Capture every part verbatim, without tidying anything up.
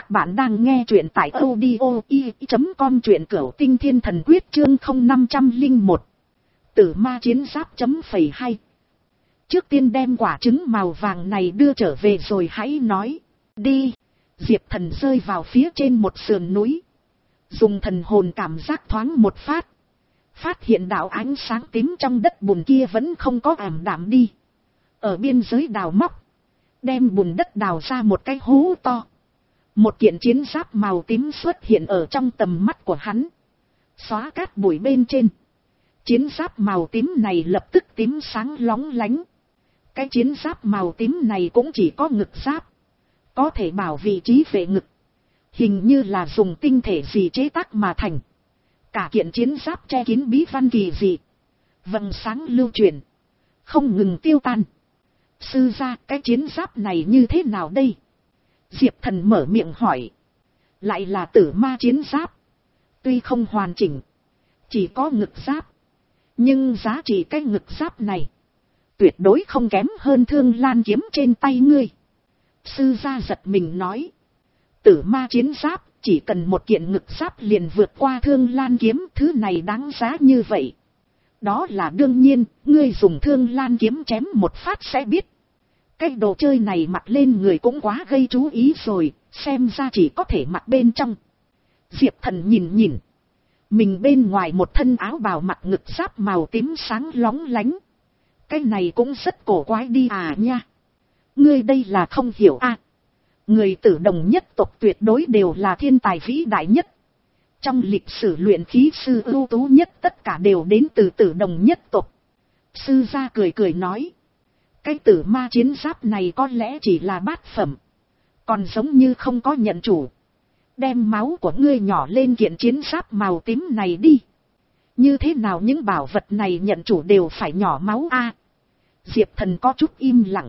Các bạn đang nghe truyện tại audio i chấm com truyện cửu tinh thiên thần quyết chương không năm trăm linh một. Tử ma chiến giáp chấm phẩy hai. Trước tiên đem quả trứng màu vàng này đưa trở về rồi hãy nói. Đi. Diệp Thần rơi vào phía trên một sườn núi. Dùng thần hồn cảm giác thoáng một phát. Phát hiện đạo ánh sáng tím trong đất bùn kia vẫn không có ảm đạm đi. Ở biên giới đào móc. Đem bùn đất đào ra một cái hố to. Một kiện chiến giáp màu tím xuất hiện ở trong tầm mắt của hắn. Xóa cát bụi bên trên. Chiến giáp màu tím này lập tức tím sáng lóng lánh. Cái chiến giáp màu tím này cũng chỉ có ngực giáp. Có thể bảo vị trí vệ ngực. Hình như là dùng tinh thể gì chế tác mà thành. Cả kiện chiến giáp che kín bí văn kỳ dị. Vầng sáng lưu chuyển. Không ngừng tiêu tan. Sư gia, cái chiến giáp này như thế nào đây? Diệp Thần mở miệng hỏi. Lại là tử ma chiến giáp. Tuy không hoàn chỉnh. Chỉ có ngực giáp. Nhưng giá trị cái ngực giáp này. Tuyệt đối không kém hơn Thương Lan kiếm trên tay ngươi. Sư gia giật mình nói. Tử ma chiến giáp. Chỉ cần một kiện ngực giáp liền vượt qua Thương Lan kiếm. Thứ này đáng giá như vậy. Đó là đương nhiên. Ngươi dùng Thương Lan kiếm chém một phát sẽ biết. Cái đồ chơi này mặc lên người cũng quá gây chú ý rồi, xem ra chỉ có thể mặc bên trong. Diệp Thần nhìn nhìn. Mình bên ngoài một thân áo bào mặc ngực giáp màu tím sáng lóng lánh. Cái này cũng rất cổ quái đi à nha. Ngươi đây là không hiểu à. Người Tử Đồng nhất tộc tuyệt đối đều là thiên tài vĩ đại nhất. Trong lịch sử luyện khí sư ưu tú nhất tất cả đều đến từ Tử Đồng nhất tộc. Sư gia cười cười nói. Cái tử ma chiến giáp này có lẽ chỉ là bát phẩm. Còn giống như không có nhận chủ. Đem máu của ngươi nhỏ lên kiện chiến giáp màu tím này đi. Như thế nào những bảo vật này nhận chủ đều phải nhỏ máu a? À, Diệp Thần có chút im lặng.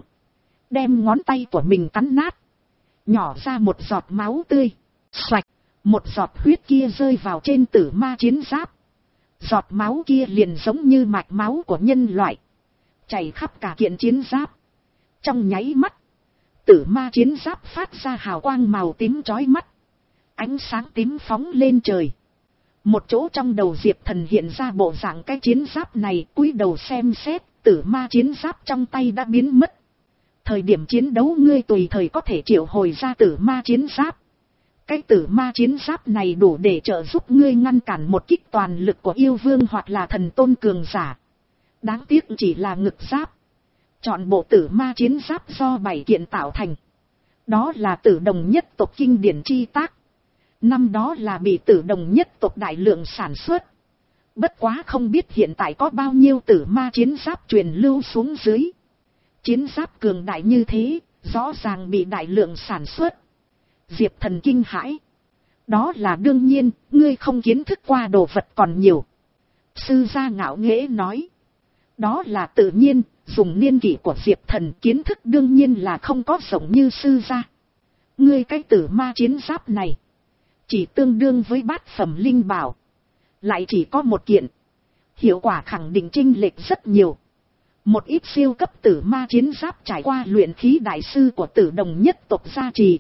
Đem ngón tay của mình cắn nát. Nhỏ ra một giọt máu tươi. Xoạch. Một giọt huyết kia rơi vào trên tử ma chiến giáp. Giọt máu kia liền giống như mạch máu của nhân loại. Chảy khắp cả kiện chiến giáp. Trong nháy mắt. Tử ma chiến giáp phát ra hào quang màu tím chói mắt. Ánh sáng tím phóng lên trời. Một chỗ trong đầu Diệp Thần hiện ra bộ dạng cái chiến giáp này. Cúi đầu xem xét. Tử ma chiến giáp trong tay đã biến mất. Thời điểm chiến đấu ngươi tùy thời có thể triệu hồi ra tử ma chiến giáp. Cái tử ma chiến giáp này đủ để trợ giúp ngươi ngăn cản một kích toàn lực của yêu vương hoặc là thần tôn cường giả. Đáng tiếc chỉ là ngực giáp. Chọn bộ tử ma chiến giáp do bảy kiện tạo thành. Đó là Tử Đồng nhất tộc kinh điển chi tác. Năm đó là bị Tử Đồng nhất tộc đại lượng sản xuất. Bất quá không biết hiện tại có bao nhiêu tử ma chiến giáp truyền lưu xuống dưới. Chiến giáp cường đại như thế, rõ ràng bị đại lượng sản xuất. Diệp Thần kinh hãi. Đó là đương nhiên, ngươi không kiến thức qua đồ vật còn nhiều. Sư gia ngạo nghễ nói. Đó là tự nhiên, dùng niên kỷ của Diệp Thần kiến thức đương nhiên là không có rộng như sư gia. Ngươi cái tử ma chiến giáp này, chỉ tương đương với bát phẩm linh bảo. Lại chỉ có một kiện. Hiệu quả khẳng định chênh lệch rất nhiều. Một ít siêu cấp tử ma chiến giáp trải qua luyện khí đại sư của Tử Đồng nhất tộc gia trì.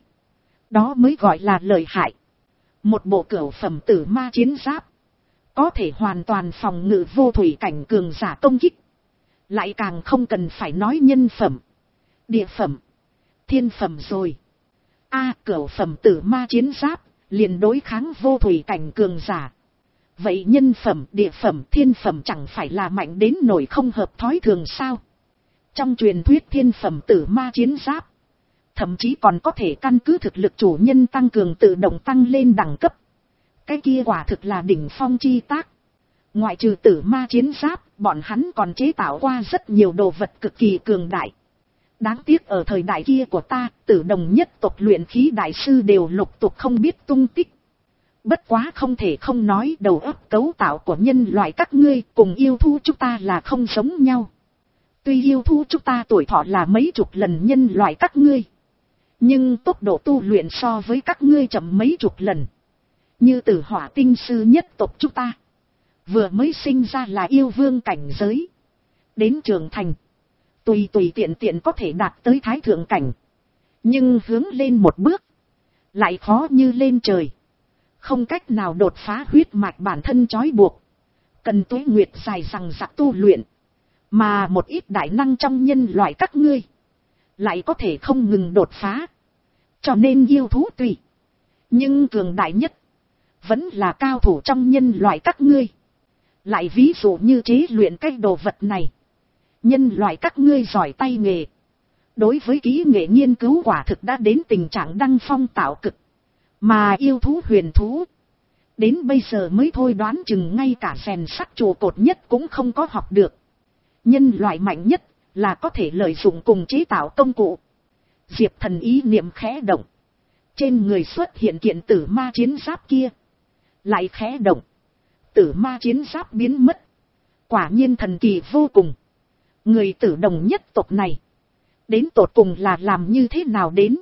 Đó mới gọi là lợi hại. Một bộ cửu phẩm tử ma chiến giáp. Có thể hoàn toàn phòng ngự vô thủy cảnh cường giả công kích. Lại càng không cần phải nói nhân phẩm, địa phẩm, thiên phẩm rồi. A à, cửu phẩm tử ma chiến giáp, liền đối kháng vô thủy cảnh cường giả. Vậy nhân phẩm, địa phẩm, thiên phẩm chẳng phải là mạnh đến nỗi không hợp thói thường sao? Trong truyền thuyết thiên phẩm tử ma chiến giáp, thậm chí còn có thể căn cứ thực lực chủ nhân tăng cường tự động tăng lên đẳng cấp. Cái kia quả thực là đỉnh phong chi tác. Ngoại trừ tử ma chiến giáp, bọn hắn còn chế tạo qua rất nhiều đồ vật cực kỳ cường đại. Đáng tiếc ở thời đại kia của ta, Tử Đồng nhất tộc luyện khí đại sư đều lục tục không biết tung tích. Bất quá không thể không nói đầu óc cấu tạo của nhân loại các ngươi cùng yêu thú chúng ta là không giống nhau. Tuy yêu thú chúng ta tuổi thọ là mấy chục lần nhân loại các ngươi. Nhưng tốc độ tu luyện so với các ngươi chậm mấy chục lần. Như Tử Hỏa tinh sư nhất tộc chúng ta. Vừa mới sinh ra là yêu vương cảnh giới. Đến trưởng thành. Tùy tùy tiện tiện có thể đạt tới thái thượng cảnh. Nhưng hướng lên một bước. lại khó như lên trời, không cách nào đột phá huyết mạch bản thân trói buộc, cần tuế nguyệt dài rằng giặc tu luyện, mà một ít đại năng trong nhân loại các ngươi, lại có thể không ngừng đột phá, cho nên yêu thú tùy, nhưng cường đại nhất, vẫn là cao thủ trong nhân loại các ngươi. Lại ví dụ như chế luyện cái đồ vật này, nhân loại các ngươi giỏi tay nghề, đối với kỹ nghệ nghiên cứu quả thực đã đến tình trạng đăng phong tạo cực, mà yêu thú huyền thú, đến bây giờ mới thôi đoán chừng ngay cả rèn sắt trụ cột nhất cũng không có học được. Nhân loại mạnh nhất là có thể lợi dụng cùng chế tạo công cụ. Diệp Thần ý niệm khẽ động, trên người xuất hiện kiện tử ma chiến giáp kia, lại khẽ động, tử ma chiến giáp biến mất. Quả nhiên thần kỳ vô cùng. Người Tử Đồng nhất tộc này, đến tột cùng là làm như thế nào đến?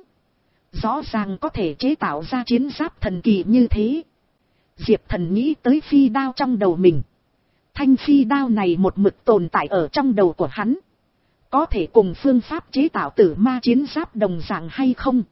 Rõ ràng có thể chế tạo ra chiến giáp thần kỳ như thế. Diệp Thần nghĩ tới phi đao trong đầu mình. Thanh phi đao này một mực tồn tại ở trong đầu của hắn. Có thể cùng phương pháp chế tạo tử ma chiến giáp đồng dạng hay không?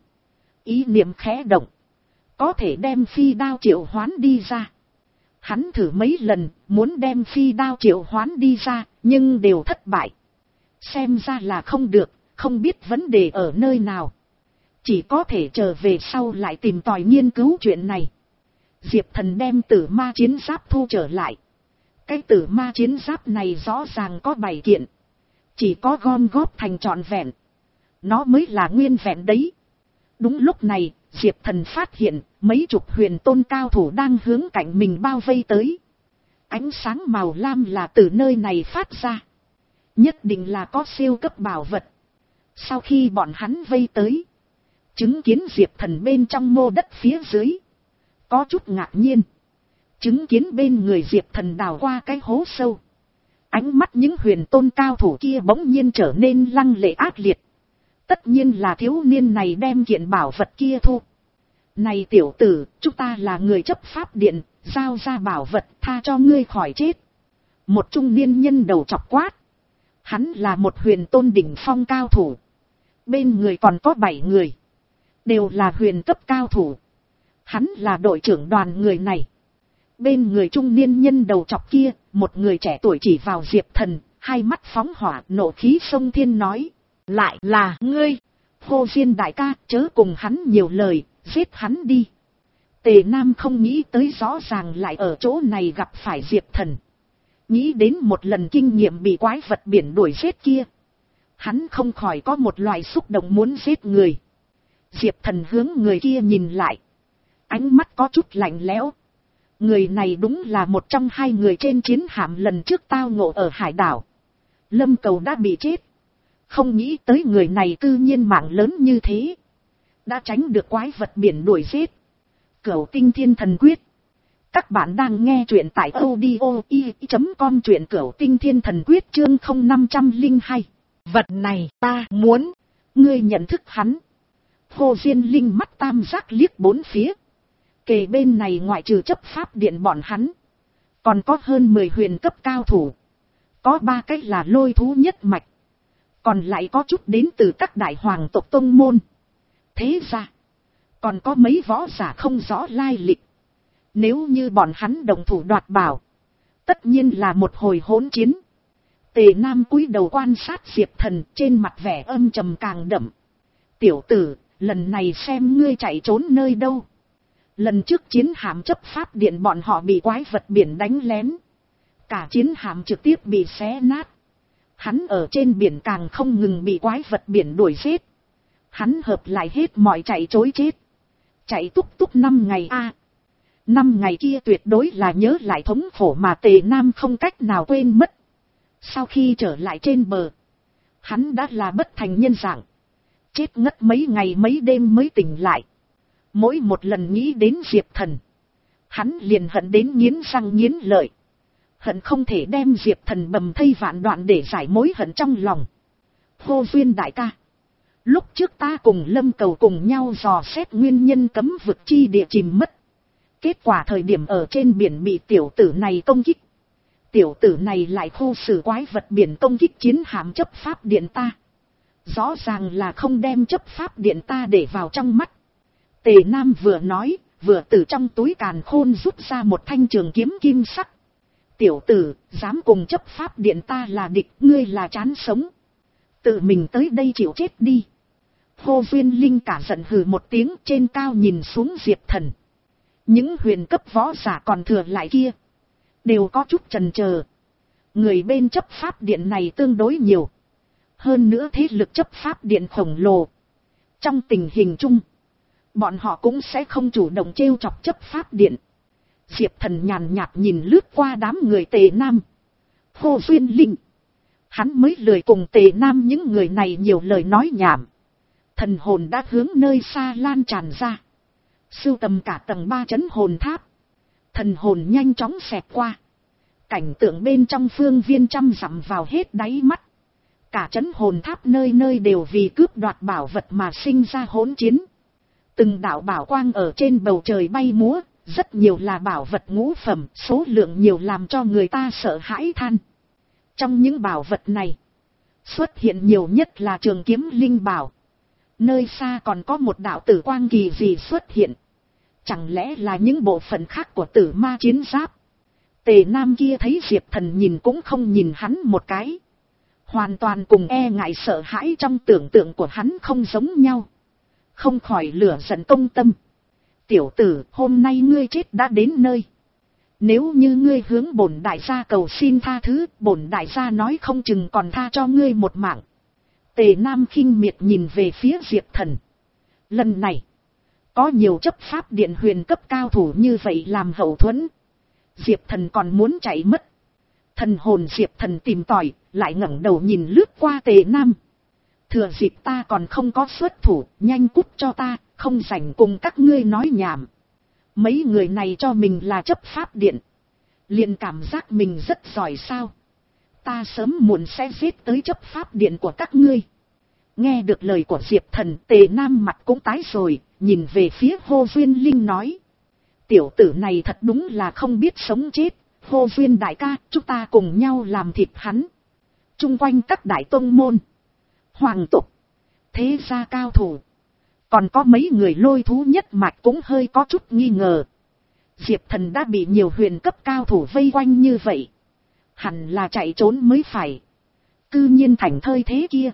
Ý niệm khẽ động, có thể đem phi đao triệu hoán đi ra. Hắn thử mấy lần muốn đem phi đao triệu hoán đi ra, nhưng đều thất bại. Xem ra là không được, không biết vấn đề ở nơi nào. Chỉ có thể trở về sau lại tìm tòi nghiên cứu chuyện này. Diệp Thần đem tử ma chiến giáp thu trở lại. Cái tử ma chiến giáp này rõ ràng có bảy kiện, chỉ có gom góp thành trọn vẹn, nó mới là nguyên vẹn đấy. Đúng lúc này, Diệp Thần phát hiện mấy chục huyền tôn cao thủ đang hướng cạnh mình bao vây tới. Ánh sáng màu lam là từ nơi này phát ra, nhất định là có siêu cấp bảo vật. Sau khi bọn hắn vây tới, chứng kiến Diệp Thần bên trong mô đất phía dưới, có chút ngạc nhiên. Chứng kiến bên người Diệp Thần đào qua cái hố sâu, ánh mắt những huyền tôn cao thủ kia bỗng nhiên trở nên lăng lệ ác liệt. Tất nhiên là thiếu niên này đem kiện bảo vật kia thu. Này tiểu tử, chúng ta là người chấp pháp điện, giao ra bảo vật tha cho ngươi khỏi chết. Một trung niên nhân đầu chọc quát. Hắn là một huyền tôn đỉnh phong cao thủ. Bên người còn có bảy người, đều là huyền cấp cao thủ. Hắn là đội trưởng đoàn người này. Bên người trung niên nhân đầu chọc kia, một người trẻ tuổi chỉ vào Diệp Thần, hai mắt phóng hỏa, nộ khí sông thiên nói. Lại là ngươi, Hồ Diên đại ca, chớ cùng hắn nhiều lời, giết hắn đi. Tề Nam không nghĩ tới rõ ràng lại ở chỗ này gặp phải Diệp Thần. Nghĩ đến một lần kinh nghiệm bị quái vật biển đuổi giết kia, hắn không khỏi có một loại xúc động muốn giết người. Diệp Thần hướng người kia nhìn lại, ánh mắt có chút lạnh lẽo. Người này đúng là một trong hai người trên chiến hạm lần trước tao ngộ ở hải đảo. Lâm Cầu đã bị chết. Không nghĩ tới người này tự nhiên mạng lớn như thế, đã tránh được quái vật biển đuổi giết. Cửu Tinh Thiên Thần Quyết. Các bạn đang nghe truyện tại audio i chấm com, truyện Cửu Tinh Thiên Thần Quyết chương không năm trăm linh hai. Vật này ta muốn. Ngươi nhận thức hắn. Hồ Diên Linh mắt tam giác liếc bốn phía. Kề bên này ngoại trừ chấp pháp điện bọn hắn, còn có hơn mười huyền cấp cao thủ. Có ba cái là lôi thú nhất mạch, còn lại có chút đến từ các đại hoàng tộc tông môn. Thế ra, còn có mấy võ giả không rõ lai lịch. Nếu như bọn hắn đồng thủ đoạt bảo, tất nhiên là một hồi hỗn chiến. Tề Nam cúi đầu quan sát Diệp Thần, trên mặt vẻ âm trầm càng đậm. Tiểu tử, lần này xem ngươi chạy trốn nơi đâu. Lần trước chiến hạm chấp pháp điện bọn họ bị quái vật biển đánh lén, cả chiến hạm trực tiếp bị xé nát. Hắn ở trên biển càng không ngừng bị quái vật biển đuổi giết. Hắn hợp lại hết mọi chạy trối chết. Chạy túc túc năm ngày a à, năm ngày kia tuyệt đối là nhớ lại thống khổ mà Tề Nam không cách nào quên mất. Sau khi trở lại trên bờ, hắn đã là bất thành nhân dạng, chết ngất mấy ngày mấy đêm mới tỉnh lại. Mỗi một lần nghĩ đến Diệp Thần, hắn liền hận đến nghiến răng nghiến lợi. Hận không thể đem Diệp Thần bầm thây vạn đoạn để giải mối hận trong lòng. Hồ Duyên đại ca, lúc trước ta cùng Lâm Cầu cùng nhau dò xét nguyên nhân cấm vực chi địa chìm mất. Kết quả thời điểm ở trên biển bị tiểu tử này công kích. Tiểu tử này lại khu xử quái vật biển công kích chiến hạm chấp pháp điện ta. Rõ ràng là không đem chấp pháp điện ta để vào trong mắt. Tề Nam vừa nói, vừa từ trong túi càn khôn rút ra một thanh trường kiếm kim sắc. Tiểu tử, dám cùng chấp pháp điện ta là địch, ngươi là chán sống. Tự mình tới đây chịu chết đi. Hồ Duyên Linh cả giận hừ một tiếng, trên cao nhìn xuống Diệp Thần. Những huyền cấp võ giả còn thừa lại kia, đều có chút chần chờ. Người bên chấp pháp điện này tương đối nhiều. Hơn nữa thế lực chấp pháp điện khổng lồ. Trong tình hình chung, bọn họ cũng sẽ không chủ động trêu chọc chấp pháp điện. Diệp Thần nhàn nhạt nhìn lướt qua đám người Tề Nam, Hồ Duyên Linh. Hắn mới lười cùng Tề Nam những người này nhiều lời nói nhảm. Thần hồn đã hướng nơi xa lan tràn ra, sưu tầm cả tầng ba trấn hồn tháp. Thần hồn nhanh chóng xẹt qua. Cảnh tượng bên trong phương viên trăm dặm vào hết đáy mắt. Cả trấn hồn tháp nơi nơi đều vì cướp đoạt bảo vật mà sinh ra hỗn chiến. Từng đạo bảo quang ở trên bầu trời bay múa, rất nhiều là bảo vật ngũ phẩm, số lượng nhiều làm cho người ta sợ hãi than. Trong những bảo vật này, xuất hiện nhiều nhất là trường kiếm linh bảo. Nơi xa còn có một đạo tử quang kỳ dị xuất hiện. Chẳng lẽ là những bộ phận khác của tử ma chiến giáp? Tề Nam kia thấy Diệp Thần nhìn cũng không nhìn hắn một cái. Hoàn toàn cùng e ngại sợ hãi trong tưởng tượng của hắn không giống nhau. Không khỏi lửa giận công tâm. Tiểu tử, hôm nay ngươi chết đã đến nơi. Nếu như ngươi hướng bổn đại gia cầu xin tha thứ, bổn đại gia nói không chừng còn tha cho ngươi một mạng. Tề Nam khinh miệt nhìn về phía Diệp Thần. Lần này, có nhiều chấp pháp điện huyền cấp cao thủ như vậy làm hậu thuẫn. Diệp Thần còn muốn chạy mất. Thần hồn Diệp Thần tìm tòi, lại ngẩng đầu nhìn lướt qua Tề Nam. Thừa dịp ta còn không có xuất thủ, nhanh cút cho ta, không rảnh cùng các ngươi nói nhảm. Mấy người này cho mình là chấp pháp điện, liền cảm giác mình rất giỏi sao? Ta sớm muộn sẽ giết tới chấp pháp điện của các ngươi. Nghe được lời của Diệp Thần, Tề Nam mặt cũng tái rồi, nhìn về phía Hồ Duyên Linh nói. Tiểu tử này thật đúng là không biết sống chết. Hồ Duyên đại ca, chúng ta cùng nhau làm thịt hắn. Trung quanh các đại tông môn, hoàng tộc, thế gia cao thủ, còn có mấy người lôi thú nhất mạch cũng hơi có chút nghi ngờ. Diệp Thần đã bị nhiều huyền cấp cao thủ vây quanh như vậy, hẳn là chạy trốn mới phải. Cư nhiên thành thơi thế kia,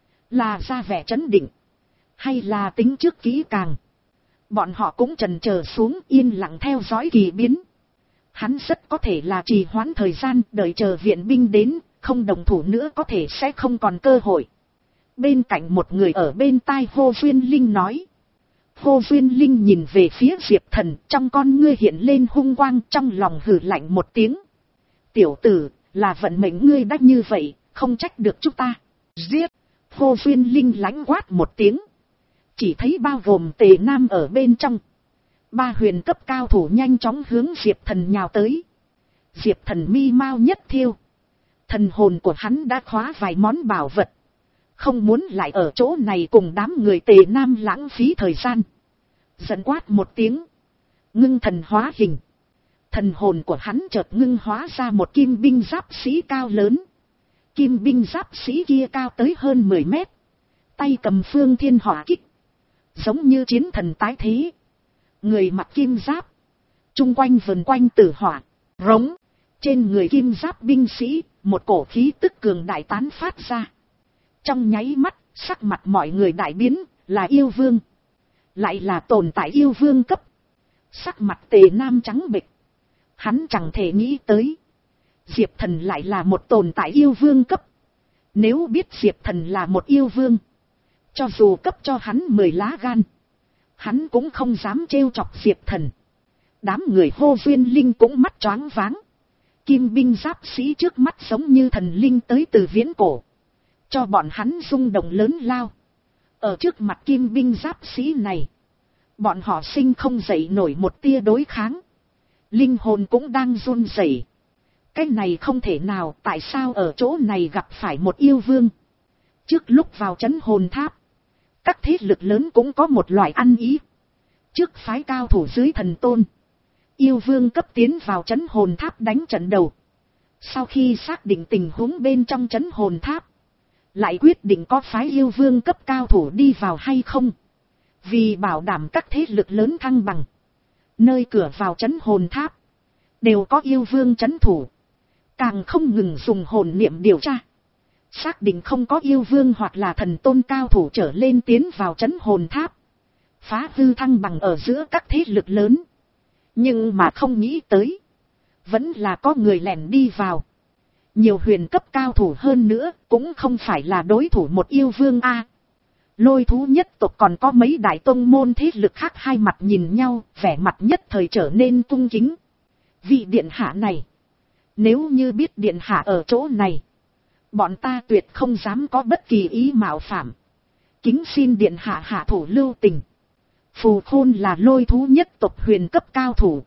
là ra vẻ trấn định, hay là tính trước kỹ càng? Bọn họ cũng chần chờ xuống yên lặng theo dõi kỳ biến. Hắn rất có thể là trì hoãn thời gian, đợi chờ viện binh đến, không đồng thủ nữa có thể sẽ không còn cơ hội. Bên cạnh một người ở bên tai Hồ Duyên Linh nói. Hồ Duyên Linh nhìn về phía Diệp Thần, trong con ngươi hiện lên hung quang, trong lòng hừ lạnh một tiếng. Tiểu tử, là vận mệnh ngươi đã như vậy, không trách được chúng ta. Giết! Hồ Duyên Linh lãnh quát một tiếng. Chỉ thấy bao gồm Tề Nam ở bên trong. Ba huyền cấp cao thủ nhanh chóng hướng Diệp Thần nhào tới. Diệp Thần mi mau nhất thiêu. Thần hồn của hắn đã khóa vài món bảo vật. Không muốn lại ở chỗ này cùng đám người Tề Nam lãng phí thời gian. Giận quát một tiếng. Ngưng thần hóa hình. Thần hồn của hắn chợt ngưng hóa ra một kim binh giáp sĩ cao lớn. Kim binh giáp sĩ kia cao tới hơn mười mét. Tay cầm phương thiên hỏa kích. Giống như chiến thần tái thế. Người mặc kim giáp. Trung quanh vần quanh tử hỏa. Rống. Trên người kim giáp binh sĩ, một cổ khí tức cường đại tán phát ra. Trong nháy mắt, sắc mặt mọi người đại biến, là yêu vương. Lại là tồn tại yêu vương cấp. Sắc mặt Tề Nam trắng bệch. Hắn chẳng thể nghĩ tới. Diệp Thần lại là một tồn tại yêu vương cấp. Nếu biết Diệp Thần là một yêu vương, cho dù cấp cho hắn mười lá gan, hắn cũng không dám trêu chọc Diệp Thần. Đám người Hồ Duyên Linh cũng mắt choáng váng. Kim binh giáp sĩ trước mắt giống như thần linh tới từ viễn cổ. Cho bọn hắn rung động lớn lao. Ở trước mặt kim binh giáp sĩ này, bọn họ sinh không dậy nổi một tia đối kháng. Linh hồn cũng đang run rẩy. Cái này không thể nào, tại sao ở chỗ này gặp phải một yêu vương? Trước lúc vào trấn hồn tháp, các thế lực lớn cũng có một loại ăn ý. Trước phái cao thủ dưới thần tôn, yêu vương cấp tiến vào trấn hồn tháp đánh trận đầu. Sau khi xác định tình huống bên trong trấn hồn tháp, lại quyết định có phái yêu vương cấp cao thủ đi vào hay không. Vì bảo đảm các thế lực lớn thăng bằng, nơi cửa vào trấn hồn tháp đều có yêu vương trấn thủ, càng không ngừng dùng hồn niệm điều tra, xác định không có yêu vương hoặc là thần tôn cao thủ trở lên tiến vào trấn hồn tháp, phá hư thăng bằng ở giữa các thế lực lớn. Nhưng mà không nghĩ tới, vẫn là có người lẻn đi vào. Nhiều huyền cấp cao thủ hơn nữa cũng không phải là đối thủ một yêu vương a. Lôi thú nhất tộc còn có mấy đại tông môn thế lực khác hai mặt nhìn nhau, vẻ mặt nhất thời trở nên cung kính. Vị điện hạ này, nếu như biết điện hạ ở chỗ này, bọn ta tuyệt không dám có bất kỳ ý mạo phạm. Kính xin điện hạ hạ thủ lưu tình. Phù Khôn là lôi thú nhất tộc huyền cấp cao thủ,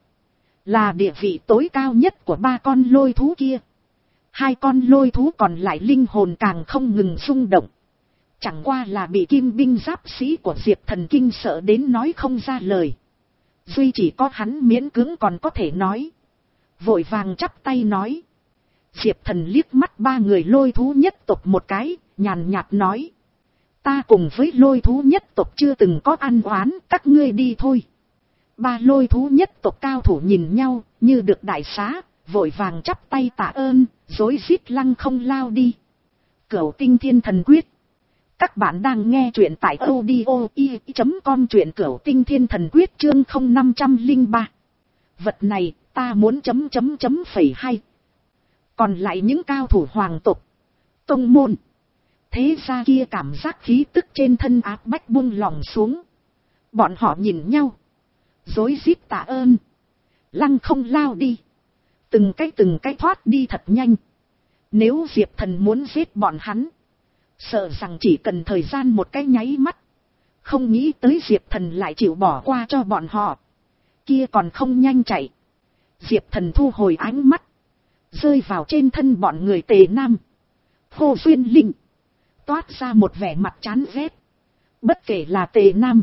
là địa vị tối cao nhất của ba con lôi thú kia. Hai con lôi thú còn lại linh hồn càng không ngừng rung động. Chẳng qua là bị kim binh giáp sĩ của Diệp Thần kinh sợ đến nói không ra lời. Duy chỉ có hắn miễn cưỡng còn có thể nói. Vội vàng chắp tay nói. Diệp Thần liếc mắt ba người lôi thú nhất tộc một cái, nhàn nhạt nói. Ta cùng với lôi thú nhất tộc chưa từng có ăn oán, các ngươi đi thôi. Ba lôi thú nhất tộc cao thủ nhìn nhau, như được đại xá, vội vàng chắp tay tạ ơn, rối rít lăng không lao đi. Cửu Tinh Thiên Thần Quyết. Các bạn đang nghe truyện tại audio i chấm com, truyện Cửu Tinh Thiên Thần Quyết chương không năm trăm linh ba. Vật này, ta muốn chấm chấm chấm phẩy hay. Còn lại những cao thủ hoàng tộc, tông môn, thế ra kia cảm giác khí tức trên thân áp bách buông lòng xuống. Bọn họ nhìn nhau, rối rít tạ ơn, lăng không lao đi. Từng cái từng cái thoát đi thật nhanh. Nếu Diệp Thần muốn giết bọn hắn, sợ rằng chỉ cần thời gian một cái nháy mắt. Không nghĩ tới Diệp Thần lại chịu bỏ qua cho bọn họ. Kia còn không nhanh chạy. Diệp Thần thu hồi ánh mắt, rơi vào trên thân bọn người Tề Nam, Hồ Duyên Linh, toát ra một vẻ mặt chán ghét. Bất kể là Tề Nam,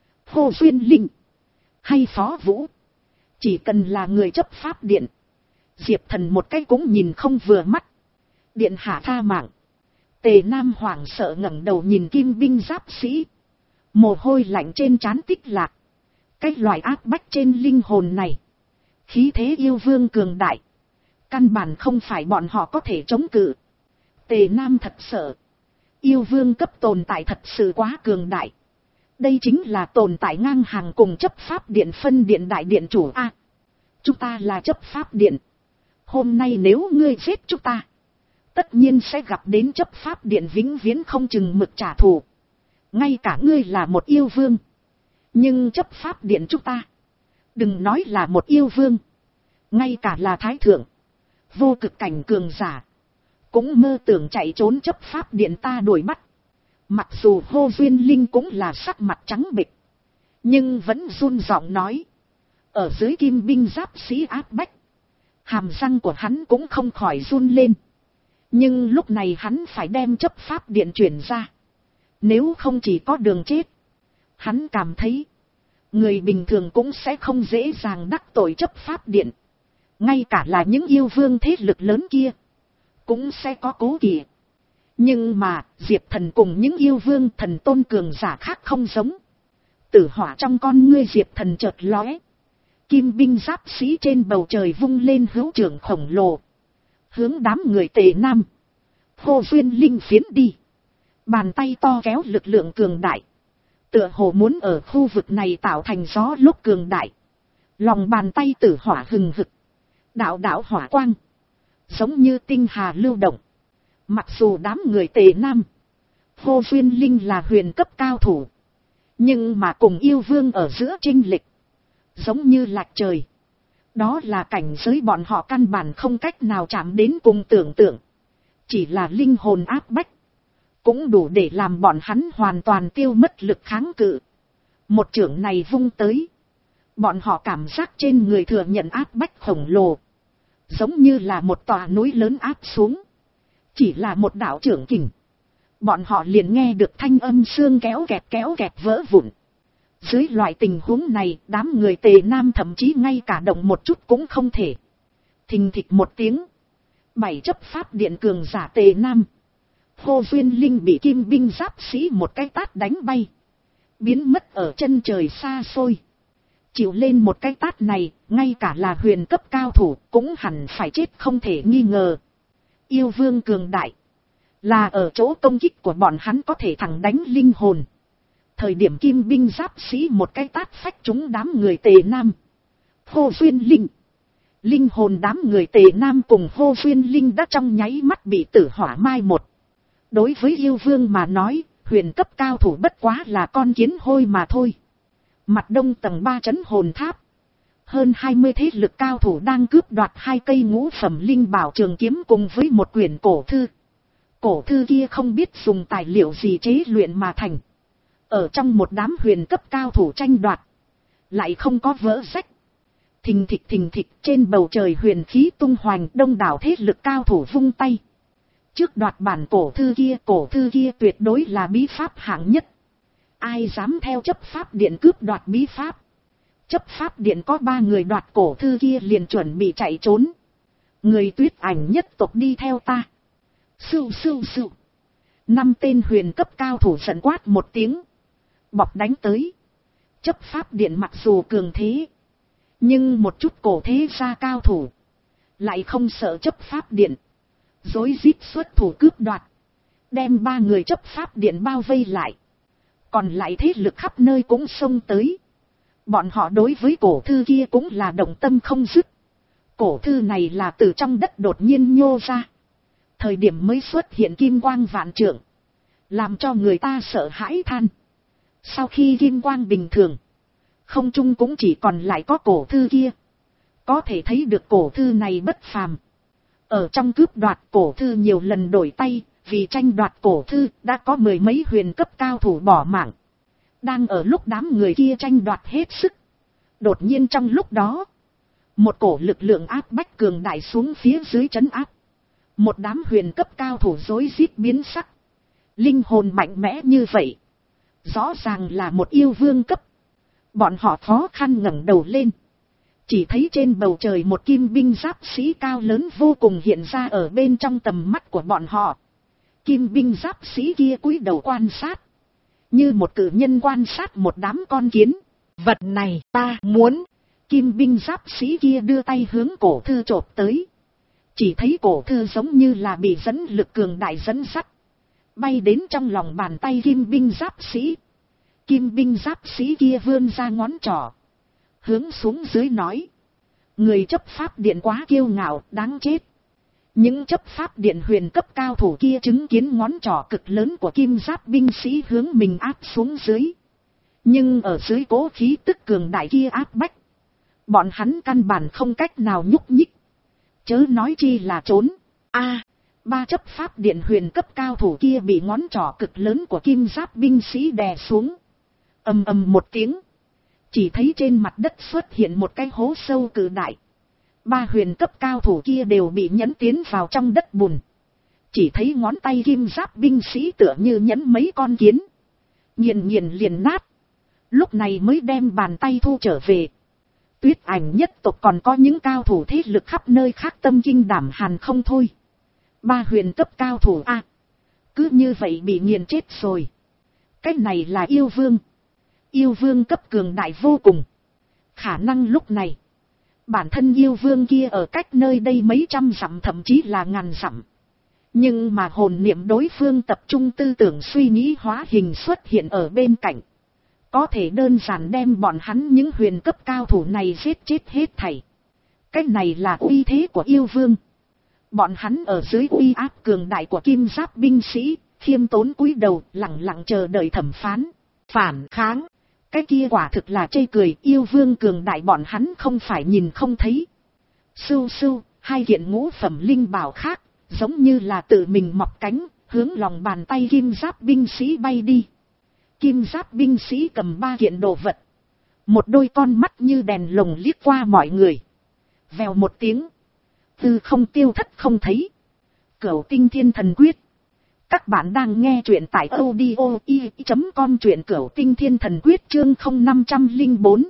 Hồ Duyên Linh hay Phó Vũ, chỉ cần là người chấp pháp điện, Diệp Thần một cái cũng nhìn không vừa mắt. Điện hạ tha mạng. Tề Nam hoảng sợ ngẩng đầu nhìn kim binh giáp sĩ, mồ hôi lạnh trên trán tích lạc. Cái loại áp bách trên linh hồn này, khí thế yêu vương cường đại, căn bản không phải bọn họ có thể chống cự. Tề Nam thật sợ, yêu vương cấp tồn tại thật sự quá cường đại. Đây chính là tồn tại ngang hàng cùng chấp pháp điện phân điện đại điện chủ a. Chúng ta là chấp pháp điện, hôm nay nếu ngươi giết chúng ta, tất nhiên sẽ gặp đến chấp pháp điện vĩnh viễn không chừng mực trả thù. Ngay cả ngươi là một yêu vương, nhưng chấp pháp điện chúng ta, đừng nói là một yêu vương, ngay cả là thái thượng, vô cực cảnh cường giả, cũng mơ tưởng chạy trốn chấp pháp điện ta đuổi bắt. Mặc dù Hồ Duyên Linh cũng là sắc mặt trắng bệch, nhưng vẫn run giọng nói. Ở dưới kim binh giáp sĩ áp bách, hàm răng của hắn cũng không khỏi run lên. Nhưng lúc này hắn phải đem chấp pháp điện chuyển ra, nếu không chỉ có đường chết. Hắn cảm thấy, người bình thường cũng sẽ không dễ dàng đắc tội chấp pháp điện. Ngay cả là những yêu vương thế lực lớn kia, cũng sẽ có cố kỵ. Nhưng mà, Diệp Thần cùng những yêu vương thần tôn cường giả khác không giống. Tử hỏa trong con ngươi Diệp Thần chợt lóe. Kim binh giáp sĩ trên bầu trời vung lên hữu trưởng khổng lồ, hướng đám người Tề Nam, Hồ Duyên Linh phiến đi. Bàn tay to kéo lực lượng cường đại, tựa hồ muốn ở khu vực này tạo thành gió lúc cường đại. Lòng bàn tay tử hỏa hừng hực, đạo đạo hỏa quang, giống như tinh hà lưu động. Mặc dù đám người Tề Nam, Hồ Duyên Linh là huyền cấp cao thủ, nhưng mà cùng yêu vương ở giữa chênh lệch giống như lạch trời. Đó là cảnh giới bọn họ căn bản không cách nào chạm đến cùng tưởng tượng. Chỉ là linh hồn áp bách, cũng đủ để làm bọn hắn hoàn toàn tiêu mất lực kháng cự. Một chưởng này vung tới, bọn họ cảm giác trên người thừa nhận áp bách khổng lồ, giống như là một tòa núi lớn áp xuống. Chỉ là một đạo chưởng kình, bọn họ liền nghe được thanh âm xương kéo kẹt kéo kẹt vỡ vụn. Dưới loại tình huống này, đám người Tề Nam thậm chí ngay cả động một chút cũng không thể. Thình thịch một tiếng, bảy chấp pháp điện cường giả Tề Nam, Hồ Duyên Linh bị kim binh giáp sĩ một cái tát đánh bay. biến mất ở chân trời xa xôi. Chịu lên một cái tát này, ngay cả là huyền cấp cao thủ cũng hẳn phải chết không thể nghi ngờ. Yêu vương cường đại, là ở chỗ công kích của bọn hắn có thể thẳng đánh linh hồn. Thời điểm kim binh giáp sĩ một cái tát phách chúng đám người Tề Nam, Hô Duyên Linh. Linh hồn đám người Tề Nam cùng Hô Duyên Linh đã trong nháy mắt bị tử hỏa mai một. Đối với yêu vương mà nói, huyền cấp cao thủ bất quá là con kiến hôi mà thôi. Mặt đông tầng ba trấn hồn tháp, hơn hai mươi thế lực cao thủ đang cướp đoạt hai cây ngũ phẩm linh bảo trường kiếm cùng với một quyển cổ thư. Cổ thư kia không biết dùng tài liệu gì chế luyện mà thành. Ở trong một đám huyền cấp cao thủ tranh đoạt, lại không có vỡ rách. Thình thịch thình thịch, trên bầu trời huyền khí tung hoành, đông đảo thế lực cao thủ vung tay. Trước đoạt bản cổ thư kia, cổ thư kia tuyệt đối là bí pháp hạng nhất. Ai dám theo chấp pháp điện cướp đoạt bí pháp? Chấp pháp điện có ba người đoạt cổ thư kia liền chuẩn bị chạy trốn. Người Tuyết Ảnh nhất tộc đi theo ta. Sưu sưu sưu. Năm tên huyền cấp cao thủ giận quát một tiếng, bọc đánh tới. Chấp pháp điện mặc dù cường thế, nhưng một chút cổ thế gia cao thủ lại không sợ chấp pháp điện, rối rít xuất thủ cướp đoạt, đem ba người chấp pháp điện bao vây lại. Còn lại thế lực khắp nơi cũng xông tới. Bọn họ đối với cổ thư kia cũng là động tâm không dứt. Cổ thư này là từ trong đất đột nhiên nhô ra, thời điểm mới xuất hiện kim quang vạn trượng, làm cho người ta sợ hãi than. Sau khi kim quang bình thường, không trung cũng chỉ còn lại có cổ thư kia. Có thể thấy được cổ thư này bất phàm. Ở trong cướp đoạt cổ thư nhiều lần đổi tay, vì tranh đoạt cổ thư đã có mười mấy huyền cấp cao thủ bỏ mạng. Đang ở lúc đám người kia tranh đoạt hết sức, đột nhiên trong lúc đó, một cổ lực lượng áp bách cường đại xuống phía dưới trấn áp. Một đám huyền cấp cao thủ rối rít biến sắc. Linh hồn mạnh mẽ như vậy, rõ ràng là một yêu vương cấp. Bọn họ khó khăn ngẩng đầu lên, chỉ thấy trên bầu trời một kim binh giáp sĩ cao lớn vô cùng hiện ra ở bên trong tầm mắt của bọn họ. Kim binh giáp sĩ kia cúi đầu quan sát, như một cử nhân quan sát một đám con kiến. Vật này ta muốn. Kim binh giáp sĩ kia đưa tay hướng cổ thư chộp tới. Chỉ thấy cổ thư giống như là bị dẫn lực cường đại dẫn sắt, bay đến trong lòng bàn tay kim binh giáp sĩ. Kim binh giáp sĩ kia vươn ra ngón trỏ, hướng xuống dưới nói: người chấp pháp điện quá kiêu ngạo, đáng chết. Những chấp pháp điện huyền cấp cao thủ kia chứng kiến ngón trỏ cực lớn của kim giáp binh sĩ hướng mình áp xuống dưới. Nhưng ở dưới cố khí tức cường đại kia áp bách, bọn hắn căn bản không cách nào nhúc nhích, chớ nói chi là trốn. A, ba chấp pháp điện huyền cấp cao thủ kia bị ngón trỏ cực lớn của kim giáp binh sĩ đè xuống. Ầm ầm một tiếng, chỉ thấy trên mặt đất xuất hiện một cái hố sâu cự đại. Ba huyền cấp cao thủ kia đều bị nhấn tiến vào trong đất bùn. Chỉ thấy ngón tay kim giáp binh sĩ tựa như nhấn mấy con kiến, nghiền nghiền liền nát. Lúc này mới đem bàn tay thu trở về. Tuyết Ảnh nhất tộc còn có những cao thủ thế lực khắp nơi khác tâm kinh đảm hàn không thôi. Ba huyền cấp cao thủ a, à, cứ như vậy bị nghiền chết rồi. Cái này là yêu vương. Yêu vương cấp cường đại vô cùng. Khả năng lúc này, bản thân yêu vương kia ở cách nơi đây mấy trăm dặm thậm chí là ngàn dặm. Nhưng mà hồn niệm đối phương tập trung tư tưởng suy nghĩ hóa hình xuất hiện ở bên cạnh. Có thể đơn giản đem bọn hắn những huyền cấp cao thủ này giết chết hết thảy. Cái này là uy thế của yêu vương. Bọn hắn ở dưới uy áp cường đại của kim giáp binh sĩ, khiêm tốn cúi đầu lặng lặng chờ đợi thẩm phán. Phản kháng, cái kia quả thực là chê cười. Yêu vương cường đại bọn hắn không phải nhìn không thấy. Sưu sưu, hai kiện ngũ phẩm linh bảo khác, giống như là tự mình mọc cánh, hướng lòng bàn tay kim giáp binh sĩ bay đi. Kim giáp binh sĩ cầm ba kiện đồ vật, một đôi con mắt như đèn lồng liếc qua mọi người. Vèo một tiếng, từ không tiêu thất không thấy. Cửu Tinh Thiên Thần Quyết. Các bạn đang nghe truyện tại audio i chấm com, truyện Cửu Tinh Thiên Thần Quyết chương không năm trăm lẻ bốn.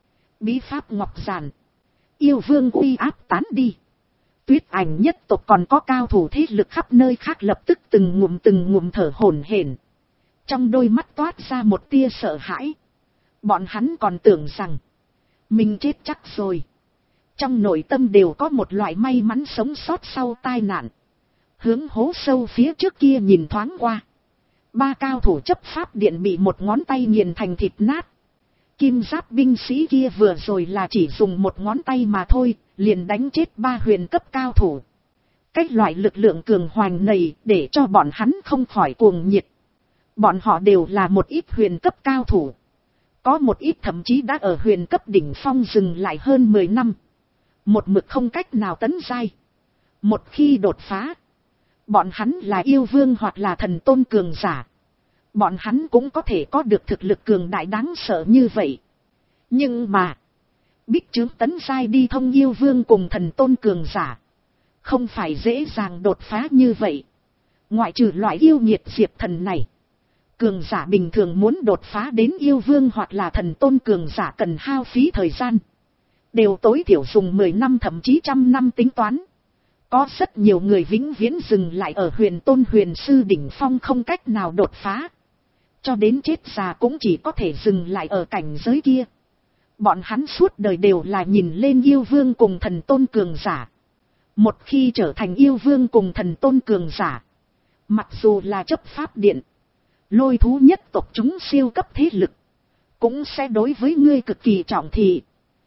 Bí pháp ngọc giản. Yêu vương uy áp tán đi. Tuyết Ảnh nhất tộc còn có cao thủ thế lực khắp nơi khác lập tức từng ngụm từng ngụm thở hổn hển. Trong đôi mắt toát ra một tia sợ hãi. Bọn hắn còn tưởng rằng mình chết chắc rồi. Trong nội tâm đều có một loại may mắn sống sót sau tai nạn. Hướng hố sâu phía trước kia nhìn thoáng qua. Ba cao thủ chấp pháp điện bị một ngón tay nghiền thành thịt nát. Kim giáp binh sĩ kia vừa rồi là chỉ dùng một ngón tay mà thôi, liền đánh chết ba huyền cấp cao thủ. Cách loại lực lượng cường hoành này để cho bọn hắn không khỏi cuồng nhiệt. Bọn họ đều là một ít huyền cấp cao thủ. Có một ít thậm chí đã ở huyền cấp đỉnh phong dừng lại hơn mười năm. Một mực không cách nào tấn giai. Một khi đột phá, bọn hắn là yêu vương hoặc là thần tôn cường giả. Bọn hắn cũng có thể có được thực lực cường đại đáng sợ như vậy. Nhưng mà, bích trướng tấn giai đi thông yêu vương cùng thần tôn cường giả. Không phải dễ dàng đột phá như vậy. Ngoại trừ loại yêu nghiệt diệp thần này. Cường giả bình thường muốn đột phá đến yêu vương hoặc là thần tôn cường giả cần hao phí thời gian. Đều tối thiểu dùng mười năm thậm chí trăm năm tính toán. Có rất nhiều người vĩnh viễn dừng lại ở huyền tôn huyền sư đỉnh phong không cách nào đột phá. Cho đến chết già cũng chỉ có thể dừng lại ở cảnh giới kia. Bọn hắn suốt đời đều là nhìn lên yêu vương cùng thần tôn cường giả. Một khi trở thành yêu vương cùng thần tôn cường giả, mặc dù là chấp pháp điện, lôi thú nhất tộc chúng siêu cấp thế lực, cũng sẽ đối với ngươi cực kỳ trọng thị,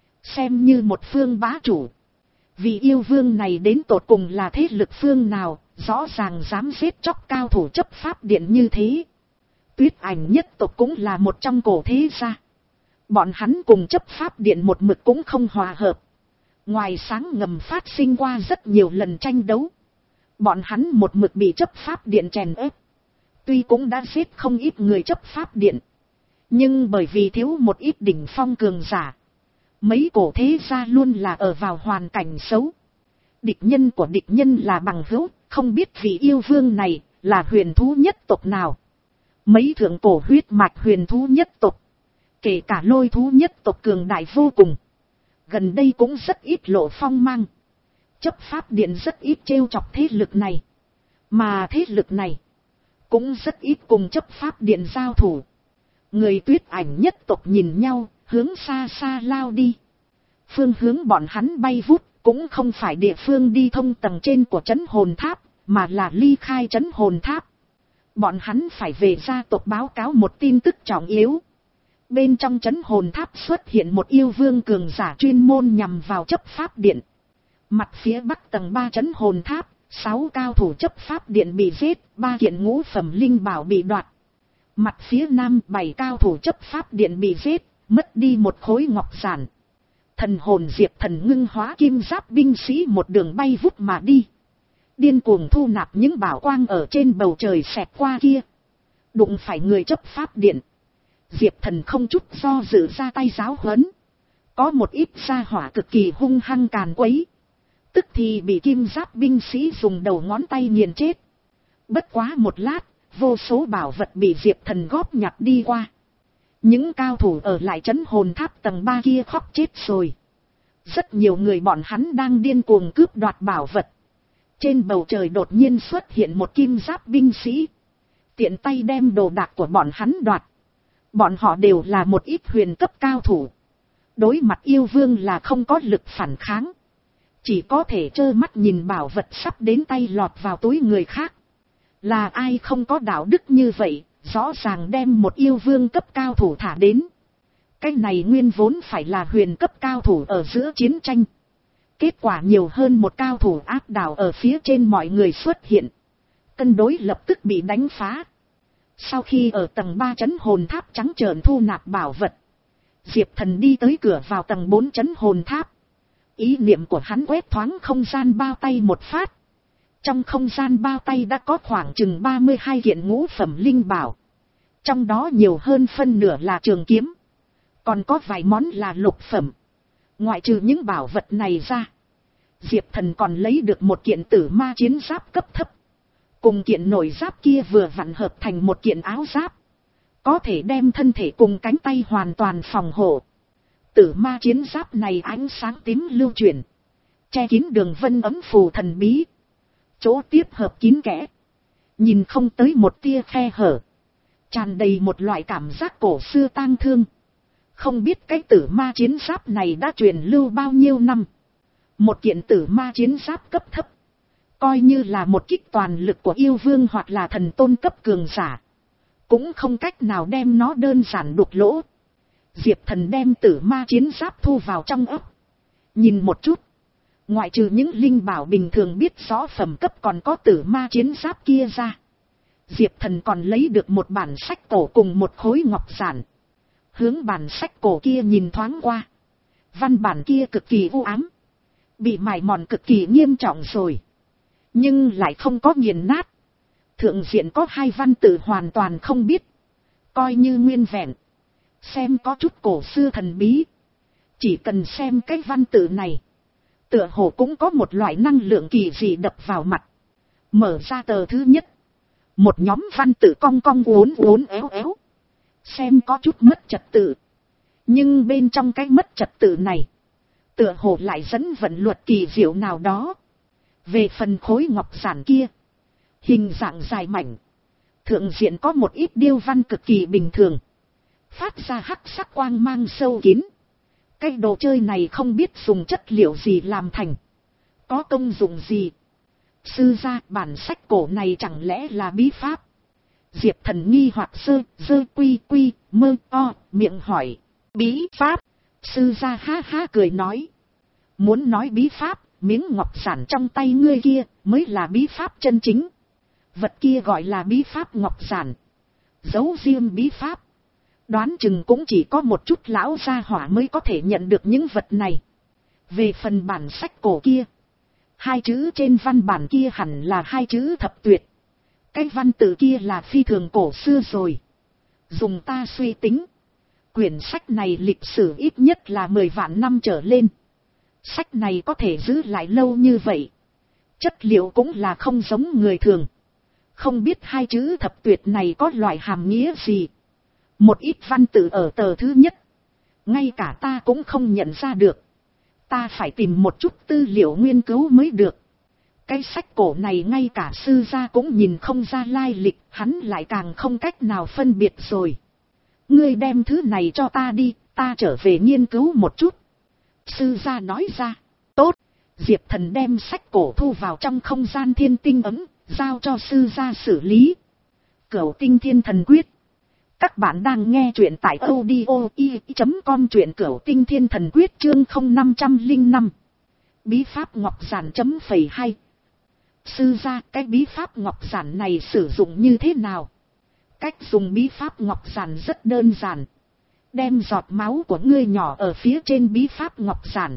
xem như một phương bá chủ. Vì yêu vương này đến tột cùng là thế lực phương nào, rõ ràng dám giết chóc cao thủ chấp pháp điện như thế. Tuyết ảnh nhất tộc cũng là một trong cổ thế gia. Bọn hắn cùng chấp pháp điện một mực cũng không hòa hợp. Ngoài sáng ngầm phát sinh qua rất nhiều lần tranh đấu. Bọn hắn một mực bị chấp pháp điện chèn ép. Tuy cũng đã giết không ít người chấp pháp điện. Nhưng bởi vì thiếu một ít đỉnh phong cường giả. Mấy cổ thế gia luôn là ở vào hoàn cảnh xấu. Địch nhân của địch nhân là bằng hữu, không biết vị yêu vương này là huyền thú nhất tộc nào. Mấy thượng cổ huyết mạch huyền thú nhất tộc, kể cả lôi thú nhất tộc cường đại vô cùng. Gần đây cũng rất ít lộ phong mang. Chấp pháp điện rất ít trêu chọc thế lực này. Mà thế lực này cũng rất ít cùng chấp pháp điện giao thủ. Người tuyết ảnh nhất tộc nhìn nhau, hướng xa xa lao đi. Phương hướng bọn hắn bay vút cũng không phải địa phương đi thông tầng trên của trấn hồn tháp, mà là ly khai trấn hồn tháp. Bọn hắn phải về gia tộc báo cáo một tin tức trọng yếu. Bên trong trấn hồn tháp xuất hiện một yêu vương cường giả chuyên môn nhằm vào chấp pháp điện. Mặt phía bắc tầng ba trấn hồn tháp, sáu cao thủ chấp pháp điện bị giết, ba kiện ngũ phẩm linh bảo bị đoạt. Mặt phía nam bảy cao thủ chấp pháp điện bị giết, mất đi một khối ngọc giản. Thần hồn diệp thần ngưng hóa kim giáp binh sĩ một đường bay vút mà đi. Điên cuồng thu nạp những bảo quang ở trên bầu trời xẹt qua kia. Đụng phải người chấp pháp điện. Diệp thần không chút do dự ra tay giáo huấn. Có một ít gia hỏa cực kỳ hung hăng càn quấy. Tức thì bị kim giáp binh sĩ dùng đầu ngón tay nghiền chết. Bất quá một lát, vô số bảo vật bị Diệp thần góp nhặt đi qua. Những cao thủ ở lại trấn hồn tháp tầng ba kia khóc chết rồi. Rất nhiều người bọn hắn đang điên cuồng cướp đoạt bảo vật. Trên bầu trời đột nhiên xuất hiện một kim giáp binh sĩ. Tiện tay đem đồ đạc của bọn hắn đoạt. Bọn họ đều là một ít huyền cấp cao thủ. Đối mặt yêu vương là không có lực phản kháng. Chỉ có thể trơ mắt nhìn bảo vật sắp đến tay lọt vào túi người khác. Là ai không có đạo đức như vậy, rõ ràng đem một yêu vương cấp cao thủ thả đến. Cái này nguyên vốn phải là huyền cấp cao thủ ở giữa chiến tranh. Kết quả nhiều hơn một cao thủ áp đảo ở phía trên mọi người xuất hiện. Cân đối lập tức bị đánh phá. Sau khi ở tầng ba trấn hồn tháp trắng trợn thu nạp bảo vật, Diệp thần đi tới cửa vào tầng bốn trấn hồn tháp. Ý niệm của hắn quét thoáng không gian bao tay một phát. Trong không gian bao tay đã có khoảng chừng ba mươi hai kiện ngũ phẩm linh bảo. Trong đó nhiều hơn phân nửa là trường kiếm. Còn có vài món là lục phẩm. Ngoại trừ những bảo vật này ra, Diệp thần còn lấy được một kiện tử ma chiến giáp cấp thấp. Cùng kiện nội giáp kia vừa vặn hợp thành một kiện áo giáp. Có thể đem thân thể cùng cánh tay hoàn toàn phòng hộ. Tử ma chiến giáp này ánh sáng tím lưu chuyển. Che kín đường vân ấm phù thần bí. Chỗ tiếp hợp kín kẽ. Nhìn không tới một tia khe hở. tràn đầy một loại cảm giác cổ xưa tang thương. Không biết cái tử ma chiến giáp này đã truyền lưu bao nhiêu năm. Một kiện tử ma chiến giáp cấp thấp, coi như là một kích toàn lực của yêu vương hoặc là thần tôn cấp cường giả, cũng không cách nào đem nó đơn giản đục lỗ. Diệp Thần đem tử ma chiến giáp thu vào trong ấp. Nhìn một chút, ngoại trừ những linh bảo bình thường biết rõ phẩm cấp còn có tử ma chiến giáp kia ra, Diệp Thần còn lấy được một bản sách cổ cùng một khối ngọc giản. Hướng bản sách cổ kia nhìn thoáng qua. Văn bản kia cực kỳ u ám, bị mài mòn cực kỳ nghiêm trọng rồi, nhưng lại không có nghiền nát. Thượng diện có hai văn tự hoàn toàn không biết, coi như nguyên vẹn. Xem có chút cổ xưa thần bí. Chỉ cần xem cái văn tự này, tựa hồ cũng có một loại năng lượng kỳ dị đập vào mặt. Mở ra tờ thứ nhất, một nhóm văn tự cong cong uốn uốn éo éo, xem có chút mất trật tự. Nhưng bên trong cái mất trật tự này, tựa hồ lại dẫn vận luật kỳ diệu nào đó. Về phần khối ngọc giản kia, hình dạng dài mảnh, thượng diện có một ít điêu văn cực kỳ bình thường, phát ra hắc sắc quang mang sâu kín. Cái đồ chơi này không biết dùng chất liệu gì làm thành, có công dụng gì. Sư gia, bản sách cổ này chẳng lẽ là bí pháp? Diệp Thần nghi hoặc sơ, dơ quy quy, mơ o, miệng hỏi. Bí pháp? Sư gia ha ha cười nói. Muốn nói bí pháp, miếng ngọc giản trong tay ngươi kia mới là bí pháp chân chính. Vật kia gọi là bí pháp ngọc giản, giấu riêng bí pháp. Đoán chừng cũng chỉ có một chút lão gia hỏa mới có thể nhận được những vật này. Về phần bản sách cổ kia, hai chữ trên văn bản kia hẳn là hai chữ thập tuyệt. Cái văn tự kia là phi thường cổ xưa rồi. Dùng ta suy tính, quyển sách này lịch sử ít nhất là mười vạn năm trở lên. Sách này có thể giữ lại lâu như vậy, chất liệu cũng là không giống người thường. Không biết hai chữ thập tuyệt này có loại hàm nghĩa gì. Một ít văn tự ở tờ thứ nhất, ngay cả ta cũng không nhận ra được. Ta phải tìm một chút tư liệu nghiên cứu mới được. Cái sách cổ này ngay cả sư gia cũng nhìn không ra lai lịch, hắn lại càng không cách nào phân biệt rồi. Ngươi đem thứ này cho ta đi, ta trở về nghiên cứu một chút. Sư gia nói ra. Tốt. Diệp Thần đem sách cổ thu vào trong không gian thiên tinh ấm, giao cho sư gia xử lý. Cửu Tinh Thiên Thần Quyết. Các bạn đang nghe truyện tại audio i chấm com, truyện Cửu Tinh Thiên Thần Quyết chương không năm trăm lẻ năm. Bí pháp ngọc giản chấm phẩy hai. Sư gia, cái bí pháp ngọc giản này sử dụng như thế nào? Cách dùng bí pháp ngọc giản rất đơn giản. Đem giọt máu của ngươi nhỏ ở phía trên bí pháp ngọc giản.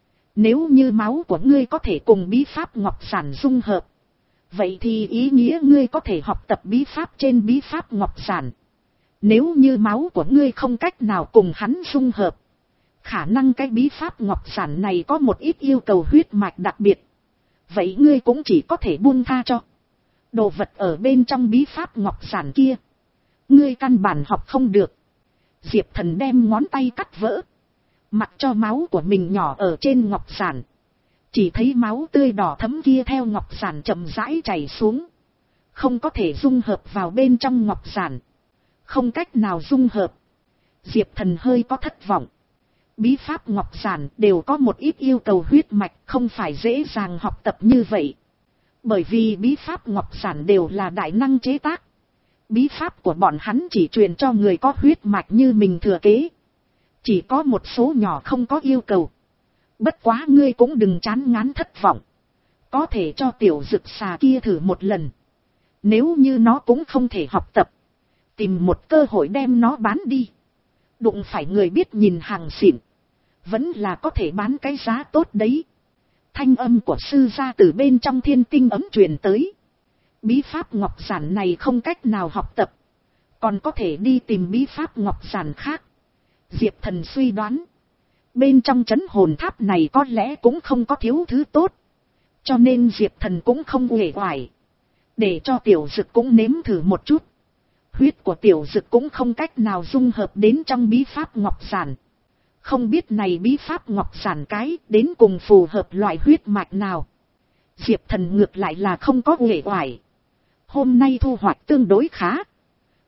Nếu như máu của ngươi có thể cùng bí pháp ngọc giản dung hợp, vậy thì ý nghĩa ngươi có thể học tập bí pháp trên bí pháp ngọc giản. Nếu như máu của ngươi không cách nào cùng hắn dung hợp, khả năng cái bí pháp ngọc giản này có một ít yêu cầu huyết mạch đặc biệt, vậy ngươi cũng chỉ có thể buông tha cho. Đồ vật ở bên trong bí pháp ngọc giản kia, ngươi căn bản học không được. Diệp Thần đem ngón tay cắt vỡ, mặc cho máu của mình nhỏ ở trên ngọc giản. Chỉ thấy máu tươi đỏ thẫm kia theo ngọc giản chậm rãi chảy xuống, không có thể dung hợp vào bên trong ngọc giản. Không cách nào dung hợp. Diệp Thần hơi có thất vọng. Bí pháp ngọc giản đều có một ít yêu cầu huyết mạch, không phải dễ dàng học tập như vậy. Bởi vì bí pháp ngọc giản đều là đại năng chế tác. Bí pháp của bọn hắn chỉ truyền cho người có huyết mạch như mình thừa kế. Chỉ có một số nhỏ không có yêu cầu. Bất quá ngươi cũng đừng chán ngán thất vọng. Có thể cho tiểu dực xà kia thử một lần. Nếu như nó cũng không thể học tập, tìm một cơ hội đem nó bán đi. Đụng phải người biết nhìn hàng xịn, vẫn là có thể bán cái giá tốt đấy. Thanh âm của sư gia từ bên trong thiên tinh ấm truyền tới. Bí pháp ngọc giản này không cách nào học tập, còn có thể đi tìm bí pháp ngọc giản khác. Diệp Thần suy đoán, bên trong trấn hồn tháp này có lẽ cũng không có thiếu thứ tốt. Cho nên Diệp Thần cũng không uể oải, để cho tiểu dực cũng nếm thử một chút. Huyết của tiểu dực cũng không cách nào dung hợp đến trong bí pháp ngọc giản. Không biết này bí pháp ngọc giản cái đến cùng phù hợp loại huyết mạch nào. Diệp Thần ngược lại là không có uể oải. Hôm nay thu hoạch tương đối khá,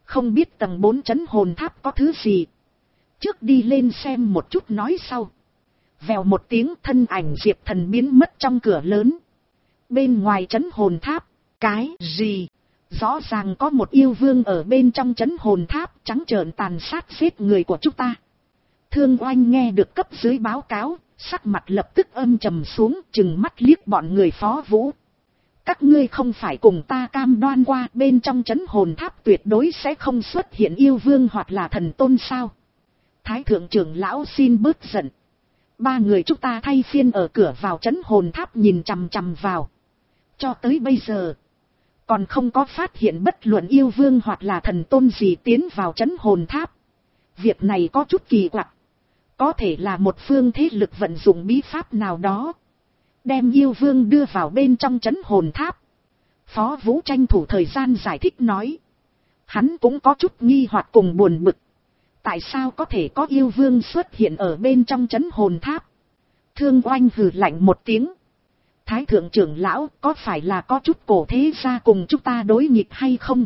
Không biết tầng bốn trấn hồn tháp có thứ gì. Trước đi lên xem một chút nói sau. Vèo một tiếng, thân ảnh Diệp Thần biến mất trong cửa lớn. Bên ngoài trấn hồn tháp, cái gì? Rõ ràng có một yêu vương ở bên trong trấn hồn tháp trắng trợn tàn sát giết người của chúng ta. Thương Oanh nghe được cấp dưới báo cáo, sắc mặt lập tức âm trầm xuống, trừng mắt liếc bọn người Phó Vũ. Các ngươi không phải cùng ta cam đoan qua bên trong trấn hồn tháp tuyệt đối sẽ không xuất hiện yêu vương hoặc là thần tôn sao? Thái thượng trưởng lão xin bớt giận. Ba người chúng ta thay phiên ở cửa vào trấn hồn tháp nhìn chằm chằm vào. Cho tới bây giờ, còn không có phát hiện bất luận yêu vương hoặc là thần tôn gì tiến vào trấn hồn tháp. Việc này có chút kỳ quặc. Có thể là một phương thế lực vận dụng bí pháp nào đó, đem yêu vương đưa vào bên trong trấn hồn tháp. Phó Vũ tranh thủ thời gian giải thích nói. Hắn cũng có chút nghi hoặc cùng buồn bực. Tại sao có thể có yêu vương xuất hiện ở bên trong trấn hồn tháp? Thương Oanh hừ lạnh một tiếng. Thái thượng trưởng lão, có phải là có chút cổ thế gia cùng chúng ta đối nghịch hay không?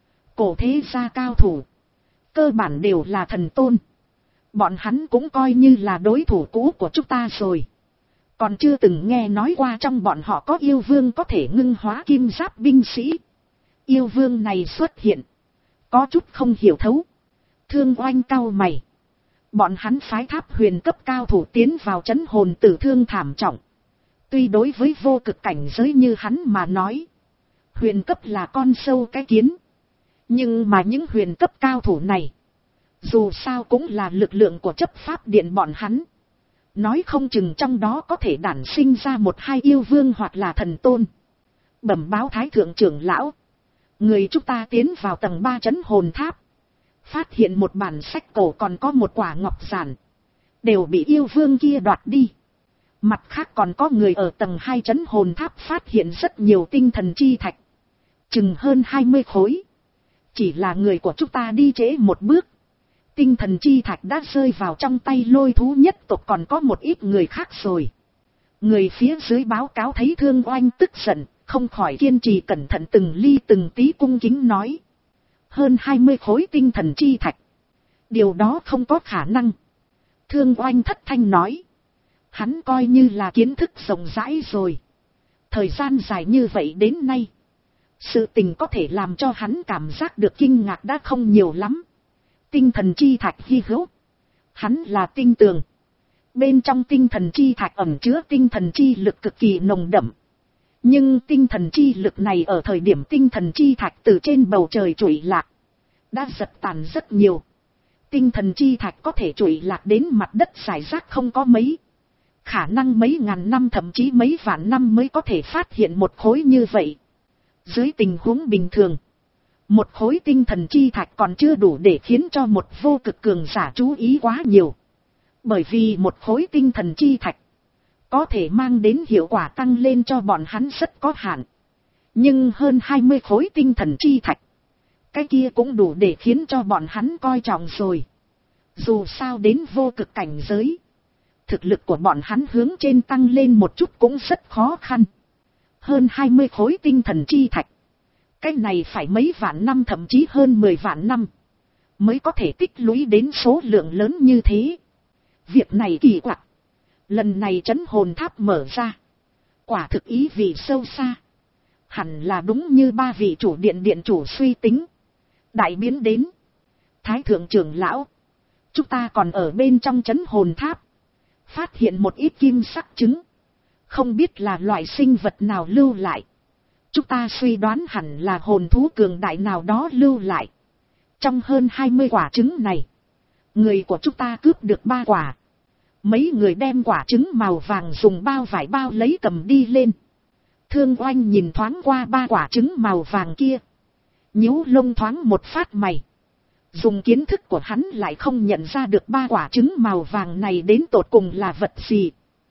Cổ thế gia cao thủ, cơ bản đều là thần tôn. Bọn hắn cũng coi như là đối thủ cũ của chúng ta rồi. Còn chưa từng nghe nói qua trong bọn họ có yêu vương có thể ngưng hóa kim giáp binh sĩ. Yêu vương này xuất hiện, có chút không hiểu thấu. Thương Oanh cau mày. Bọn hắn phái Tháp Huyền cấp cao thủ tiến vào trấn hồn tử thương thảm trọng. Tuy đối với vô cực cảnh giới như hắn mà nói, huyền cấp là con sâu cái kiến. Nhưng mà những huyền cấp cao thủ này, dù sao cũng là lực lượng của chấp pháp điện bọn hắn. Nói không chừng trong đó có thể đản sinh ra một hai yêu vương hoặc là thần tôn. Bẩm báo Thái thượng trưởng lão. Người chúng ta tiến vào tầng ba trấn hồn tháp. Phát hiện một bản sách cổ còn có một quả ngọc giản. Đều bị yêu vương kia đoạt đi. Mặt khác còn có người ở tầng hai trấn hồn tháp phát hiện rất nhiều tinh thần chi thạch. Chừng hơn hai mươi khối. Chỉ là người của chúng ta đi trễ một bước. Tinh thần chi thạch đã rơi vào trong tay Lôi thú nhất tộc, còn có một ít người khác rồi. Người phía dưới báo cáo thấy Thương Oanh tức giận, không khỏi kiên trì cẩn thận từng ly từng tí cung kính nói. Hơn hai mươi khối tinh thần chi thạch. Điều đó không có khả năng. Thương Oanh thất thanh nói. Hắn coi như là kiến thức rộng rãi rồi. Thời gian dài như vậy đến nay, sự tình có thể làm cho hắn cảm giác được kinh ngạc đã không nhiều lắm. Tinh thần chi thạch hy hữu, hắn là tin tưởng. Bên trong tinh thần chi thạch ẩn chứa tinh thần chi lực cực kỳ nồng đậm. Nhưng tinh thần chi lực này ở thời điểm tinh thần chi thạch từ trên bầu trời trụi lạc, đã giật tàn rất nhiều. Tinh thần chi thạch có thể trụi lạc đến mặt đất rải rác không có mấy. Khả năng mấy ngàn năm thậm chí mấy vạn năm mới có thể phát hiện một khối như vậy. Dưới tình huống bình thường, một khối tinh thần chi thạch còn chưa đủ để khiến cho một vô cực cường giả chú ý quá nhiều. Bởi vì một khối tinh thần chi thạch có thể mang đến hiệu quả tăng lên cho bọn hắn rất có hạn. Nhưng hơn hai mươi khối tinh thần chi thạch, cái kia cũng đủ để khiến cho bọn hắn coi trọng rồi. Dù sao đến vô cực cảnh giới, thực lực của bọn hắn hướng trên tăng lên một chút cũng rất khó khăn. Hơn hai mươi khối tinh thần chi thạch, cái này phải mấy vạn năm thậm chí hơn mười vạn năm mới có thể tích lũy đến số lượng lớn như thế. Việc này kỳ quặc. Lần này trấn hồn tháp mở ra, quả thực ý vị sâu xa. Hẳn là đúng như ba vị chủ điện điện chủ suy tính. Đại biến đến. Thái thượng trưởng lão, chúng ta còn ở bên trong trấn hồn tháp phát hiện một ít kim sắc trứng, không biết là loại sinh vật nào lưu lại. Chúng ta suy đoán hẳn là hồn thú cường đại nào đó lưu lại. Trong hơn hai mươi quả trứng này, người của chúng ta cướp được ba quả. Mấy người đem quả trứng màu vàng dùng bao vải bao lấy cầm đi lên. Thương Oanh nhìn thoáng qua ba quả trứng màu vàng kia, nhíu lông thoáng một phát mày. Dùng kiến thức của hắn lại không nhận ra được ba quả trứng màu vàng này đến tột cùng là vật gì.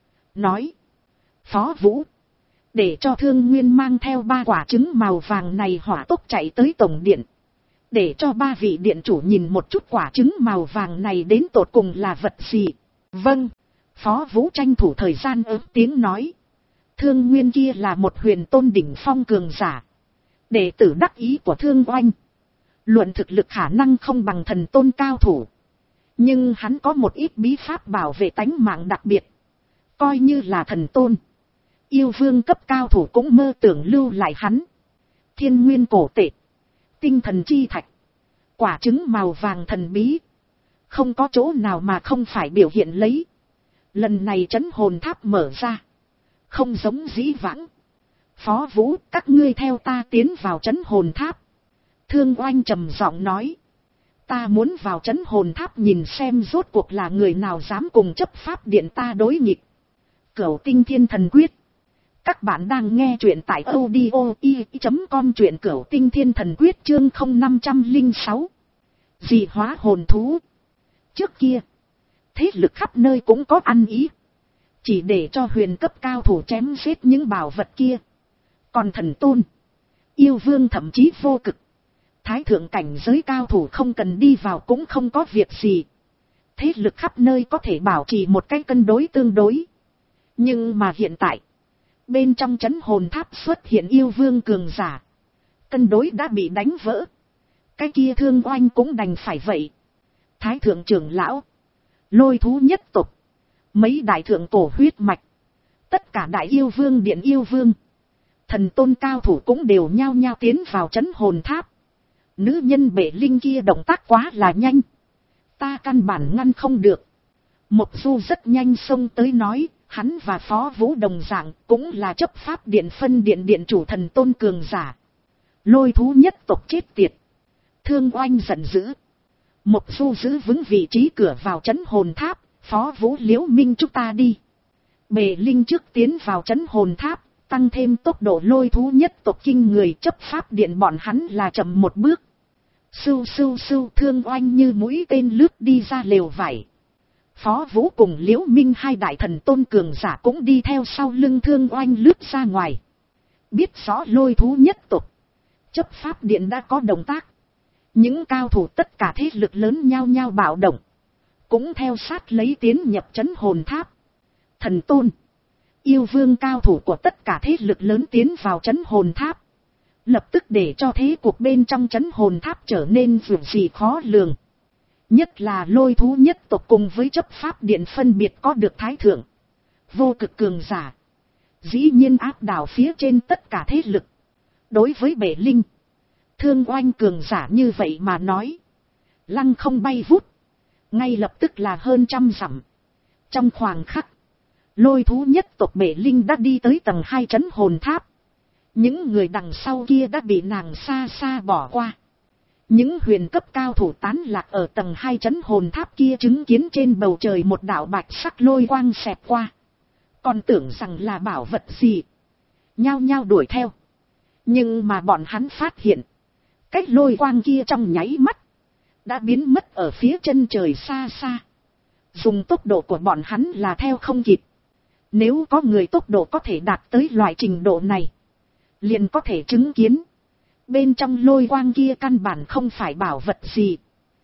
Nói, Phó Vũ, để cho Thương Nguyên mang theo ba quả trứng màu vàng này hỏa tốc chạy tới tổng điện. Để cho ba vị điện chủ nhìn một chút quả trứng màu vàng này đến tột cùng là vật gì. Vâng, Phó Vũ tranh thủ thời gian ớt tiếng nói. Thương Nguyên kia là một huyền tôn đỉnh phong cường giả, đệ tử đắc ý của Thương Oanh. Luận thực lực khả năng không bằng thần tôn cao thủ. Nhưng hắn có một ít bí pháp bảo vệ tánh mạng đặc biệt. Coi như là thần tôn. Yêu vương cấp cao thủ cũng mơ tưởng lưu lại hắn. Thiên nguyên cổ tệ. Tinh thần chi thạch. Quả trứng màu vàng thần bí. Không có chỗ nào mà không phải biểu hiện lấy. Lần này trấn hồn tháp mở ra. Không giống dĩ vãng. Phó Vũ, các ngươi theo ta tiến vào trấn hồn tháp. Thương Oanh trầm giọng nói. Ta muốn vào trấn hồn tháp nhìn xem rốt cuộc là người nào dám cùng chấp pháp điện ta đối nghịch. Cửu Tinh Thiên Thần Quyết. Các bạn đang nghe truyện tại audio i chấm com, truyện Cửu Tinh Thiên Thần Quyết chương không năm không sáu. Dị hóa hồn thú. Trước kia, thế lực khắp nơi cũng có ăn ý. Chỉ để cho huyền cấp cao thủ chém giết những bảo vật kia. Còn thần tôn, yêu vương thậm chí vô cực, thái thượng cảnh giới cao thủ không cần đi vào cũng không có việc gì. Thế lực khắp nơi có thể bảo trì một cái cân đối tương đối. Nhưng mà hiện tại, bên trong trấn hồn tháp xuất hiện yêu vương cường giả. Cân đối đã bị đánh vỡ. Cái kia Thương Oanh cũng đành phải vậy. Thái thượng trưởng lão, lôi thú nhất tộc, mấy đại thượng cổ huyết mạch, tất cả đại yêu vương điện yêu vương, thần tôn cao thủ cũng đều nhao nhao tiến vào trấn hồn tháp. Nữ nhân Bệ Linh kia động tác quá là nhanh. Ta căn bản ngăn không được. Mộc Du rất nhanh xông tới nói, hắn và Phó Vũ đồng dạng cũng là chấp pháp điện phân điện điện chủ thần tôn cường giả. Lôi thú nhất tộc chết tiệt. Thương Oanh giận dữ. Mộc Du giữ vững vị trí cửa vào trấn hồn tháp. Phó Vũ, Liễu Minh chúng ta đi. Bệ Linh trước tiến vào trấn hồn tháp, tăng thêm tốc độ lôi thú nhất tộc kinh người, chấp pháp điện bọn hắn là chậm một bước. Sưu sưu sưu, Thương Oanh như mũi tên lướt đi ra lều vải. Phó Vũ cùng Liễu Minh hai đại thần tôn cường giả cũng đi theo sau lưng Thương Oanh lướt ra ngoài. Biết rõ lôi thú nhất tộc, chấp pháp điện đã có động tác. Những cao thủ tất cả thế lực lớn nhao nhao bạo động, cũng theo sát lấy tiến nhập trấn hồn tháp. Thần tôn, yêu vương cao thủ của tất cả thế lực lớn tiến vào trấn hồn tháp, lập tức để cho thế cuộc bên trong trấn hồn tháp trở nên dù gì khó lường. Nhất là lôi thú nhất tộc cùng với chấp pháp điện phân biệt có được thái thượng, vô cực cường giả, dĩ nhiên áp đảo phía trên tất cả thế lực. Đối với Bệ Linh, Thương Oanh cường giả như vậy mà nói, lăng không bay vút, ngay lập tức là hơn trăm dặm. Trong khoảnh khắc, lôi thú nhất tộc Bệ Linh đã đi tới tầng hai trấn hồn tháp. Những người đằng sau kia đã bị nàng xa xa bỏ qua. Những huyền cấp cao thủ tán lạc ở tầng hai trấn hồn tháp kia chứng kiến trên bầu trời một đạo bạch sắc lôi quang xẹt qua. Còn tưởng rằng là bảo vật gì, nhao nhao đuổi theo. Nhưng mà bọn hắn phát hiện, cách lôi quang kia trong nháy mắt đã biến mất ở phía chân trời xa xa. Dùng tốc độ của bọn hắn là theo không kịp. Nếu có người tốc độ có thể đạt tới loại trình độ này, liền có thể chứng kiến bên trong lôi quang kia căn bản không phải bảo vật gì,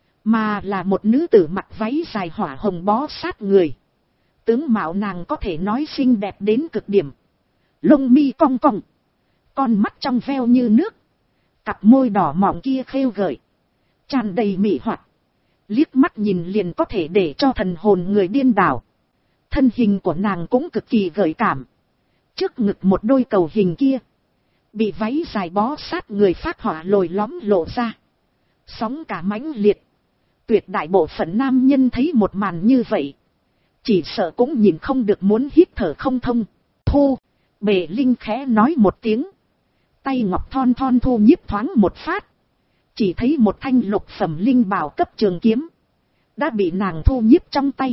mà là một nữ tử mặc váy dài hỏa hồng bó sát người. Tướng mạo nàng có thể nói xinh đẹp đến cực điểm. Lông mi cong cong, con mắt trong veo như nước, cặp môi đỏ mọng kia khêu gợi, tràn đầy mị hoặc, liếc mắt nhìn liền có thể để cho thần hồn người điên đảo. Thân hình của nàng cũng cực kỳ gợi cảm. Trước ngực một đôi cầu hình kia, bị váy dài bó sát người phát họa lồi lõm lộ ra, sóng cả mãnh liệt. Tuyệt đại bộ phận nam nhân thấy một màn như vậy, chỉ sợ cũng nhìn không được muốn hít thở không thông. Thu, Bệ Linh khẽ nói một tiếng, tay ngọc thon thon thu nhiếp thoáng một phát, chỉ thấy một thanh lục phẩm linh bảo cấp trường kiếm đã bị nàng thu nhiếp trong tay.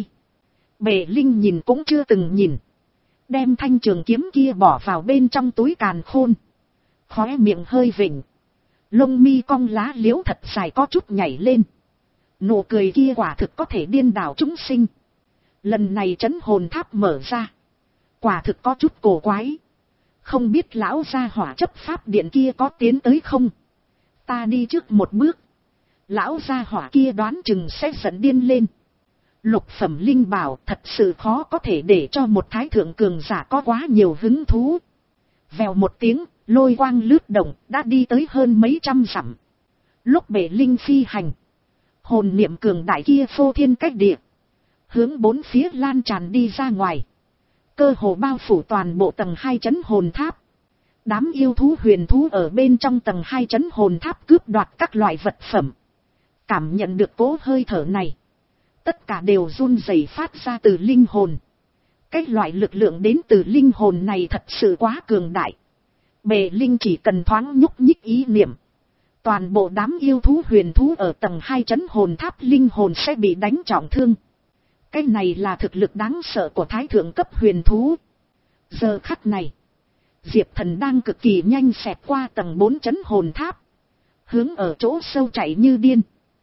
Bệ Linh nhìn cũng chưa từng nhìn, đem thanh trường kiếm kia bỏ vào bên trong túi càn khôn, khóe miệng hơi vỉnh, lông mi cong lá liễu thật dài có chút nhảy lên. Nụ cười kia quả thực có thể điên đảo chúng sinh. Lần này trấn hồn tháp mở ra, quả thực có chút cổ quái. Không biết lão gia hỏa chấp pháp điện kia có tiến tới không? Ta đi trước một bước, lão gia hỏa kia đoán chừng sẽ giận điên lên. Lục phẩm linh bảo thật sự khó có thể để cho một thái thượng cường giả có quá nhiều hứng thú. Vèo một tiếng, lôi quang lướt động, đã đi tới hơn mấy trăm dặm. Lúc bể linh phi hành, hồn niệm cường đại kia phô thiên cách địa, hướng bốn phía lan tràn đi ra ngoài, cơ hồ bao phủ toàn bộ tầng hai trấn hồn tháp. Đám yêu thú huyền thú ở bên trong tầng hai trấn hồn tháp cướp đoạt các loại vật phẩm. Cảm nhận được cỗ hơi thở này, tất cả đều run rẩy phát ra từ linh hồn. Cái loại lực lượng đến từ linh hồn này thật sự quá cường đại. Bề linh chỉ cần thoáng nhúc nhích ý niệm, toàn bộ đám yêu thú huyền thú ở tầng hai trấn hồn tháp linh hồn sẽ bị đánh trọng thương. Cái này là thực lực đáng sợ của thái thượng cấp huyền thú. Giờ khắc này, Diệp Thần đang cực kỳ nhanh xẹt qua tầng bốn trấn hồn tháp, hướng ở chỗ sâu chạy như điên.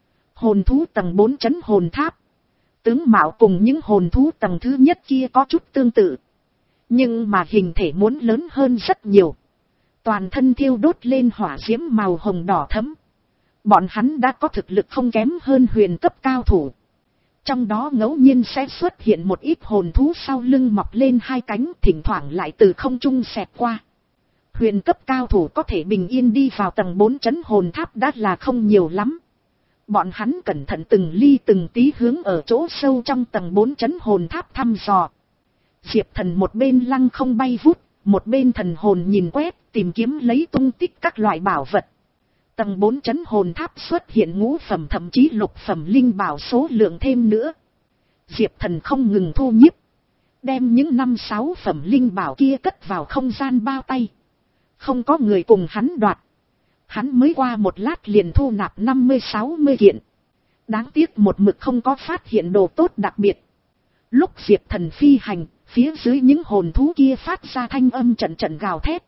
Hồn thú tầng bốn trấn hồn tháp, tướng mạo cùng những hồn thú tầng thứ nhất kia có chút tương tự, nhưng mà hình thể muốn lớn hơn rất nhiều. Toàn thân thiêu đốt lên hỏa diễm màu hồng đỏ thẫm. Bọn hắn đã có thực lực không kém hơn huyền cấp cao thủ. Trong đó ngẫu nhiên sẽ xuất hiện một ít hồn thú sau lưng mọc lên hai cánh, thỉnh thoảng lại từ không trung xẹt qua. Huyền cấp cao thủ có thể bình yên đi vào tầng bốn trấn hồn tháp đã là không nhiều lắm. Bọn hắn cẩn thận từng ly từng tí hướng ở chỗ sâu trong tầng bốn trấn hồn tháp thăm dò. Diệp Thần một bên lăng không bay vút, một bên thần hồn nhìn quét, tìm kiếm lấy tung tích các loại bảo vật. Tầng bốn trấn hồn tháp xuất hiện ngũ phẩm thậm chí lục phẩm linh bảo số lượng thêm nữa. Diệp Thần không ngừng thu nhiếp, đem những năm sáu phẩm linh bảo kia cất vào không gian bao tay. Không có người cùng hắn đoạt. Hắn mới qua một lát liền thu nạp năm mươi sáu mươi kiện. Đáng tiếc một mực không có phát hiện đồ tốt đặc biệt. Lúc Diệp Thần phi hành, phía dưới những hồn thú kia phát ra thanh âm trận trận gào thét.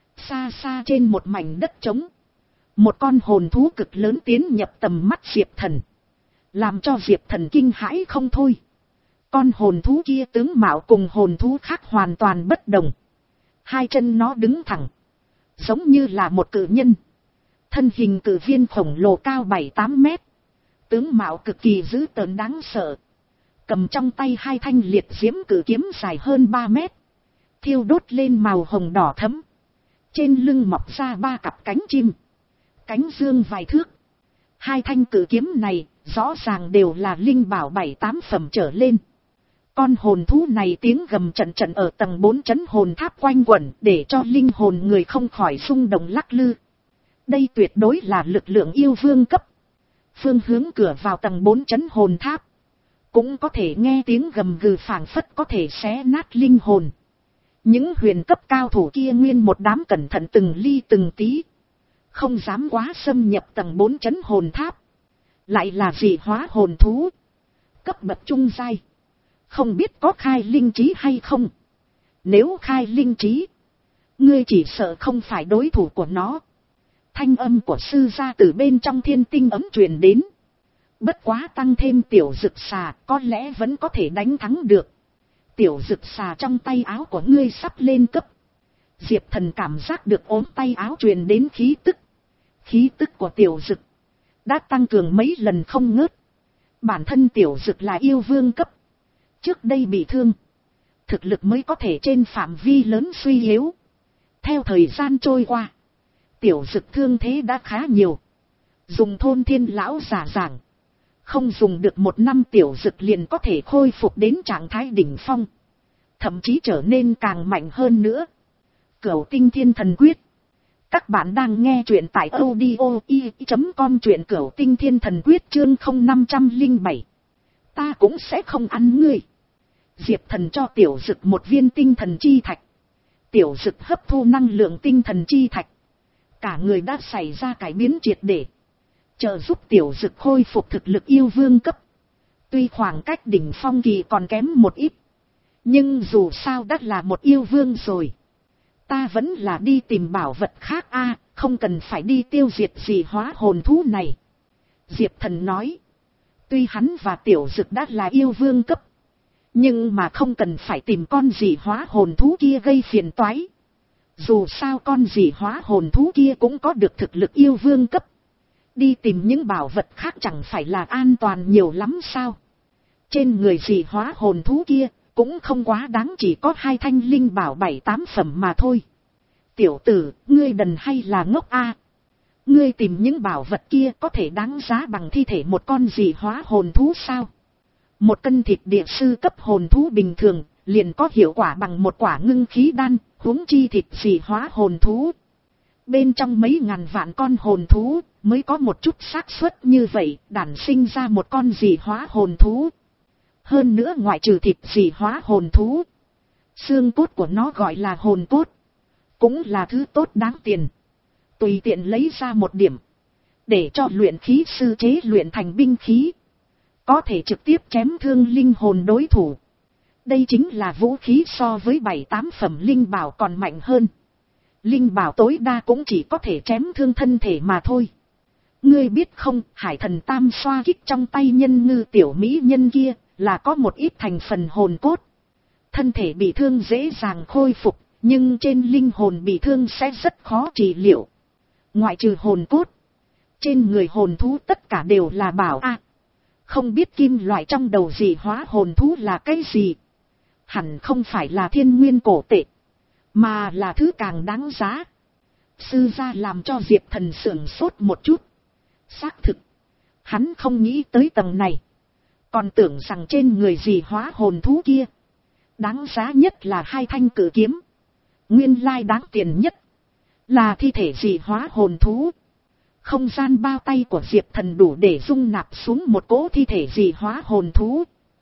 Xa xa trên một mảnh đất trống, một con hồn thú cực lớn tiến nhập tầm mắt Diệp Thần, làm cho Diệp Thần kinh hãi không thôi. Con hồn thú kia tướng mạo cùng hồn thú khác hoàn toàn bất đồng. Hai chân nó đứng thẳng, giống như là một cự nhân. Thân hình cự viên khổng lồ cao bảy tám mét, tướng mạo cực kỳ dữ tợn đáng sợ. Cầm trong tay hai thanh liệt diễm cự kiếm dài hơn ba mét, thiêu đốt lên màu hồng đỏ thẫm. Trên lưng mọc ra ba cặp cánh chim, cánh dương vài thước. Hai thanh cự kiếm này rõ ràng đều là linh bảo bảy tám phẩm trở lên. Con hồn thú này tiếng gầm trận trận ở tầng bốn trấn hồn tháp quanh quẩn, để cho linh hồn người không khỏi rung động lắc lư. Đây tuyệt đối là lực lượng yêu vương cấp. Phương hướng cửa vào tầng bốn trấn hồn tháp, cũng có thể nghe tiếng gầm gừ phảng phất có thể xé nát linh hồn. Những huyền cấp cao thủ kia nguyên một đám cẩn thận từng ly từng tí, không dám quá xâm nhập tầng bốn trấn hồn tháp. Lại là dị hóa hồn thú, cấp bậc trung giai, không biết có khai linh trí hay không. Nếu khai linh trí, ngươi chỉ sợ không phải đối thủ của nó. Thanh âm của sư gia từ bên trong thiên tinh ấm truyền đến. Bất quá tăng thêm tiểu dực xà, có lẽ vẫn có thể đánh thắng được. Tiểu dực xà trong tay áo của ngươi sắp lên cấp. Diệp Thần cảm giác được ốm tay áo truyền đến khí tức. Khí tức của tiểu dực đã tăng cường mấy lần không ngớt. Bản thân tiểu dực là yêu vương cấp, trước đây bị thương, thực lực mới có thể trên phạm vi lớn suy yếu. Theo thời gian trôi qua, tiểu dực thương thế đã khá nhiều. Dùng thôn thiên lão giả giảng, không dùng được một năm tiểu dực liền có thể khôi phục đến trạng thái đỉnh phong, thậm chí trở nên càng mạnh hơn nữa. Cửu Tinh Thiên Thần Quyết. Các bạn đang nghe truyện tại audio i chấm com, truyện Cửu Tinh Thiên Thần Quyết chương không năm trăm linh bảy. Ta cũng sẽ không ăn ngươi. Diệp Thần cho tiểu dực một viên tinh thần chi thạch. Tiểu dực hấp thu năng lượng tinh thần chi thạch, cả người đã xảy ra cải biến triệt để, trợ giúp tiểu dực khôi phục thực lực yêu vương cấp. Tuy khoảng cách đỉnh phong kỳ còn kém một ít, nhưng dù sao đã là một yêu vương rồi. Ta vẫn là đi tìm bảo vật khác a, không cần phải đi tiêu diệt gì hóa hồn thú này. Diệp Thần nói, tuy hắn và tiểu dực đã là yêu vương cấp, nhưng mà không cần phải tìm con gì hóa hồn thú kia gây phiền toái. Dù sao con gì hóa hồn thú kia cũng có được thực lực yêu vương cấp. Đi tìm những bảo vật khác chẳng phải là an toàn nhiều lắm sao? Trên người gì hóa hồn thú kia cũng không quá đáng, chỉ có hai thanh linh bảo bảy tám phẩm mà thôi. Tiểu tử, ngươi đần hay là ngốc a? Ngươi tìm những bảo vật kia có thể đáng giá bằng thi thể một con dị hóa hồn thú sao? Một cân thịt địa sư cấp hồn thú bình thường, liền có hiệu quả bằng một quả ngưng khí đan, huống chi thịt dị hóa hồn thú. Bên trong mấy ngàn vạn con hồn thú, mới có một chút xác suất như vậy, đản sinh ra một con dị hóa hồn thú. Hơn nữa ngoại trừ thịt dị hóa hồn thú, xương cốt của nó gọi là hồn cốt, cũng là thứ tốt đáng tiền. Tùy tiện lấy ra một điểm, để cho luyện khí sư chế luyện thành binh khí, có thể trực tiếp chém thương linh hồn đối thủ. Đây chính là vũ khí so với bảy tám phẩm linh bảo còn mạnh hơn. Linh bảo tối đa cũng chỉ có thể chém thương thân thể mà thôi. Ngươi biết không, hải thần tam xoa kích trong tay nhân ngư tiểu mỹ nhân kia, là có một ít thành phần hồn cốt. Thân thể bị thương dễ dàng khôi phục, nhưng trên linh hồn bị thương sẽ rất khó trị liệu. Ngoại trừ hồn cốt, trên người hồn thú tất cả đều là bảo a. À, không biết kim loại trong đầu dị hóa hồn thú là cái gì. Hẳn không phải là thiên nguyên cổ tệ, mà là thứ càng đáng giá. Sư gia làm cho Diệp Thần sửng sốt một chút. Xác thực, hắn không nghĩ tới tầng này, còn tưởng rằng trên người dị hóa hồn thú kia, đáng giá nhất là hai thanh cử kiếm. Nguyên lai đáng tiền nhất là thi thể dị hóa hồn thú. Không gian bao tay của Diệp Thần đủ để dung nạp xuống một cỗ thi thể dị hóa hồn thú.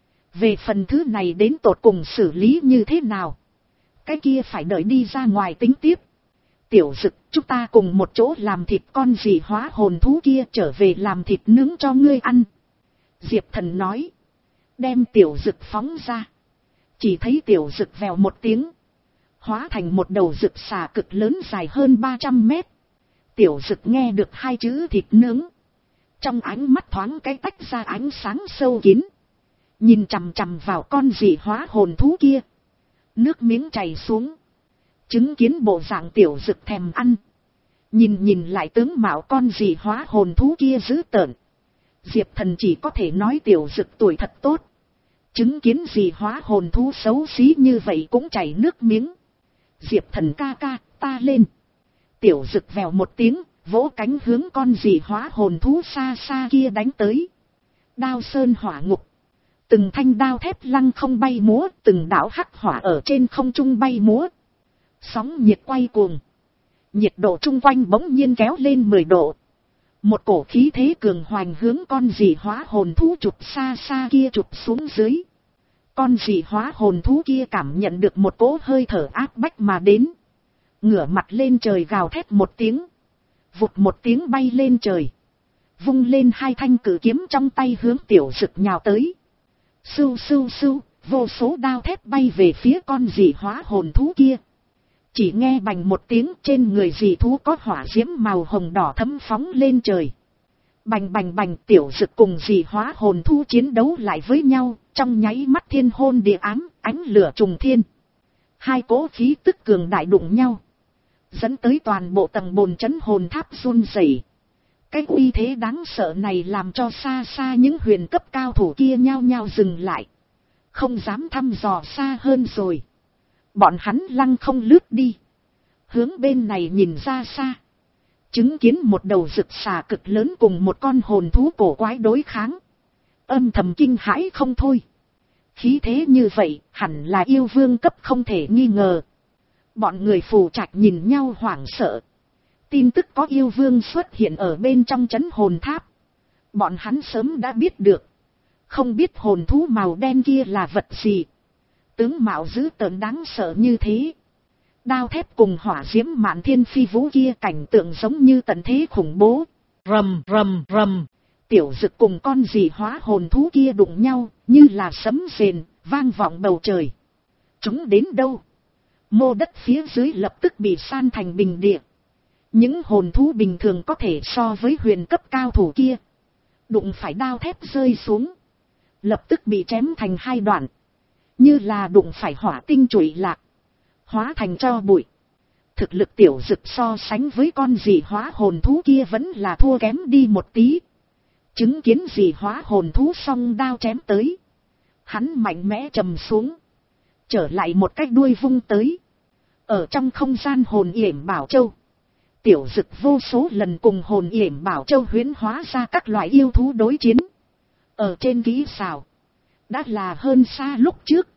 Về phần thứ này đến tột cùng xử lý như thế nào, cái kia phải đợi đi ra ngoài tính tiếp. Tiểu Dực, chúng ta cùng một chỗ làm thịt con dị hóa hồn thú kia, trở về làm thịt nướng cho ngươi ăn. Diệp Thần nói, đem Tiểu Dực phóng ra. Chỉ thấy Tiểu Dực vèo một tiếng, hóa thành một đầu dực xà cực lớn dài hơn ba trăm mét. Tiểu Dực nghe được hai chữ thịt nướng, trong ánh mắt thoáng cái tách ra ánh sáng sâu kín, nhìn chằm chằm vào con dị hóa hồn thú kia, nước miếng chảy xuống. Chứng kiến bộ dạng Tiểu Dực thèm ăn, nhìn nhìn lại tướng mạo con dị hóa hồn thú kia dữ tợn, Diệp Thần chỉ có thể nói Tiểu Dực tuổi thật tốt. Chứng kiến dị hóa hồn thú xấu xí như vậy cũng chảy nước miếng. Diệp Thần ca ca, ta lên. Tiểu Dực vèo một tiếng, vỗ cánh hướng con dị hóa hồn thú xa xa kia đánh tới. Đao sơn hỏa ngục, từng thanh đao thép lăng không bay múa, từng đạo hắc hỏa ở trên không trung bay múa. Sóng nhiệt quay cuồng, nhiệt độ chung quanh bỗng nhiên kéo lên mười độ. Một cổ khí thế cường hoành hướng con dị hóa hồn thú chụp xa xa kia chụp xuống dưới. Con dị hóa hồn thú kia cảm nhận được một cỗ hơi thở áp bách mà đến, ngửa mặt lên trời gào thét một tiếng, vụt một tiếng bay lên trời, vung lên hai thanh cử kiếm trong tay hướng Tiểu Dực nhào tới. Sưu sưu sưu, vô số đao thép bay về phía con dị hóa hồn thú kia. Chỉ nghe bành một tiếng, trên người dị thú có hỏa diễm màu hồng đỏ thấm phóng lên trời. Bành bành bành, Tiểu Dực cùng dị hóa hồn thú chiến đấu lại với nhau, trong nháy mắt thiên hôn địa ám, ánh lửa trùng thiên. Hai cỗ khí tức cường đại đụng nhau, dẫn tới toàn bộ tầng bồn chấn hồn tháp run rẩy. Cái uy thế đáng sợ này làm cho xa xa những huyền cấp cao thủ kia nhao nhao dừng lại, không dám thăm dò xa hơn rồi. Bọn hắn lăng không lướt đi, hướng bên này nhìn ra xa, chứng kiến một đầu rực xà cực lớn cùng một con hồn thú cổ quái đối kháng, âm thầm kinh hãi không thôi. Khí thế như vậy hẳn là yêu vương cấp không thể nghi ngờ. Bọn người phù trạch nhìn nhau hoảng sợ. Tin tức có yêu vương xuất hiện ở bên trong trấn hồn tháp, bọn hắn sớm đã biết được. Không biết hồn thú màu đen kia là vật gì, tướng mạo dữ tợn đáng sợ như thế. Đao thép cùng hỏa diễm mạn thiên phi vũ kia cảnh tượng giống như tận thế khủng bố. Rầm rầm rầm, Tiểu Dực cùng con dị hóa hồn thú kia đụng nhau, như là sấm rền, vang vọng bầu trời. Chúng đến đâu, mô đất phía dưới lập tức bị san thành bình địa. Những hồn thú bình thường có thể so với huyền cấp cao thủ kia, đụng phải đao thép rơi xuống, lập tức bị chém thành hai đoạn, như là đụng phải hỏa tinh trụy lạc, hóa thành tro bụi. Thực lực Tiểu Dực so sánh với con dị hóa hồn thú kia vẫn là thua kém đi một tí. Chứng kiến dị hóa hồn thú song đao chém tới, hắn mạnh mẽ trầm xuống, trở lại một cách đuôi vung tới. Ở trong không gian hồn yểm bảo châu, Tiểu Dực vô số lần cùng hồn yểm bảo châu huyễn hóa ra các loại yêu thú đối chiến. Ở trên kỹ xảo, đã là hơn xa lúc trước.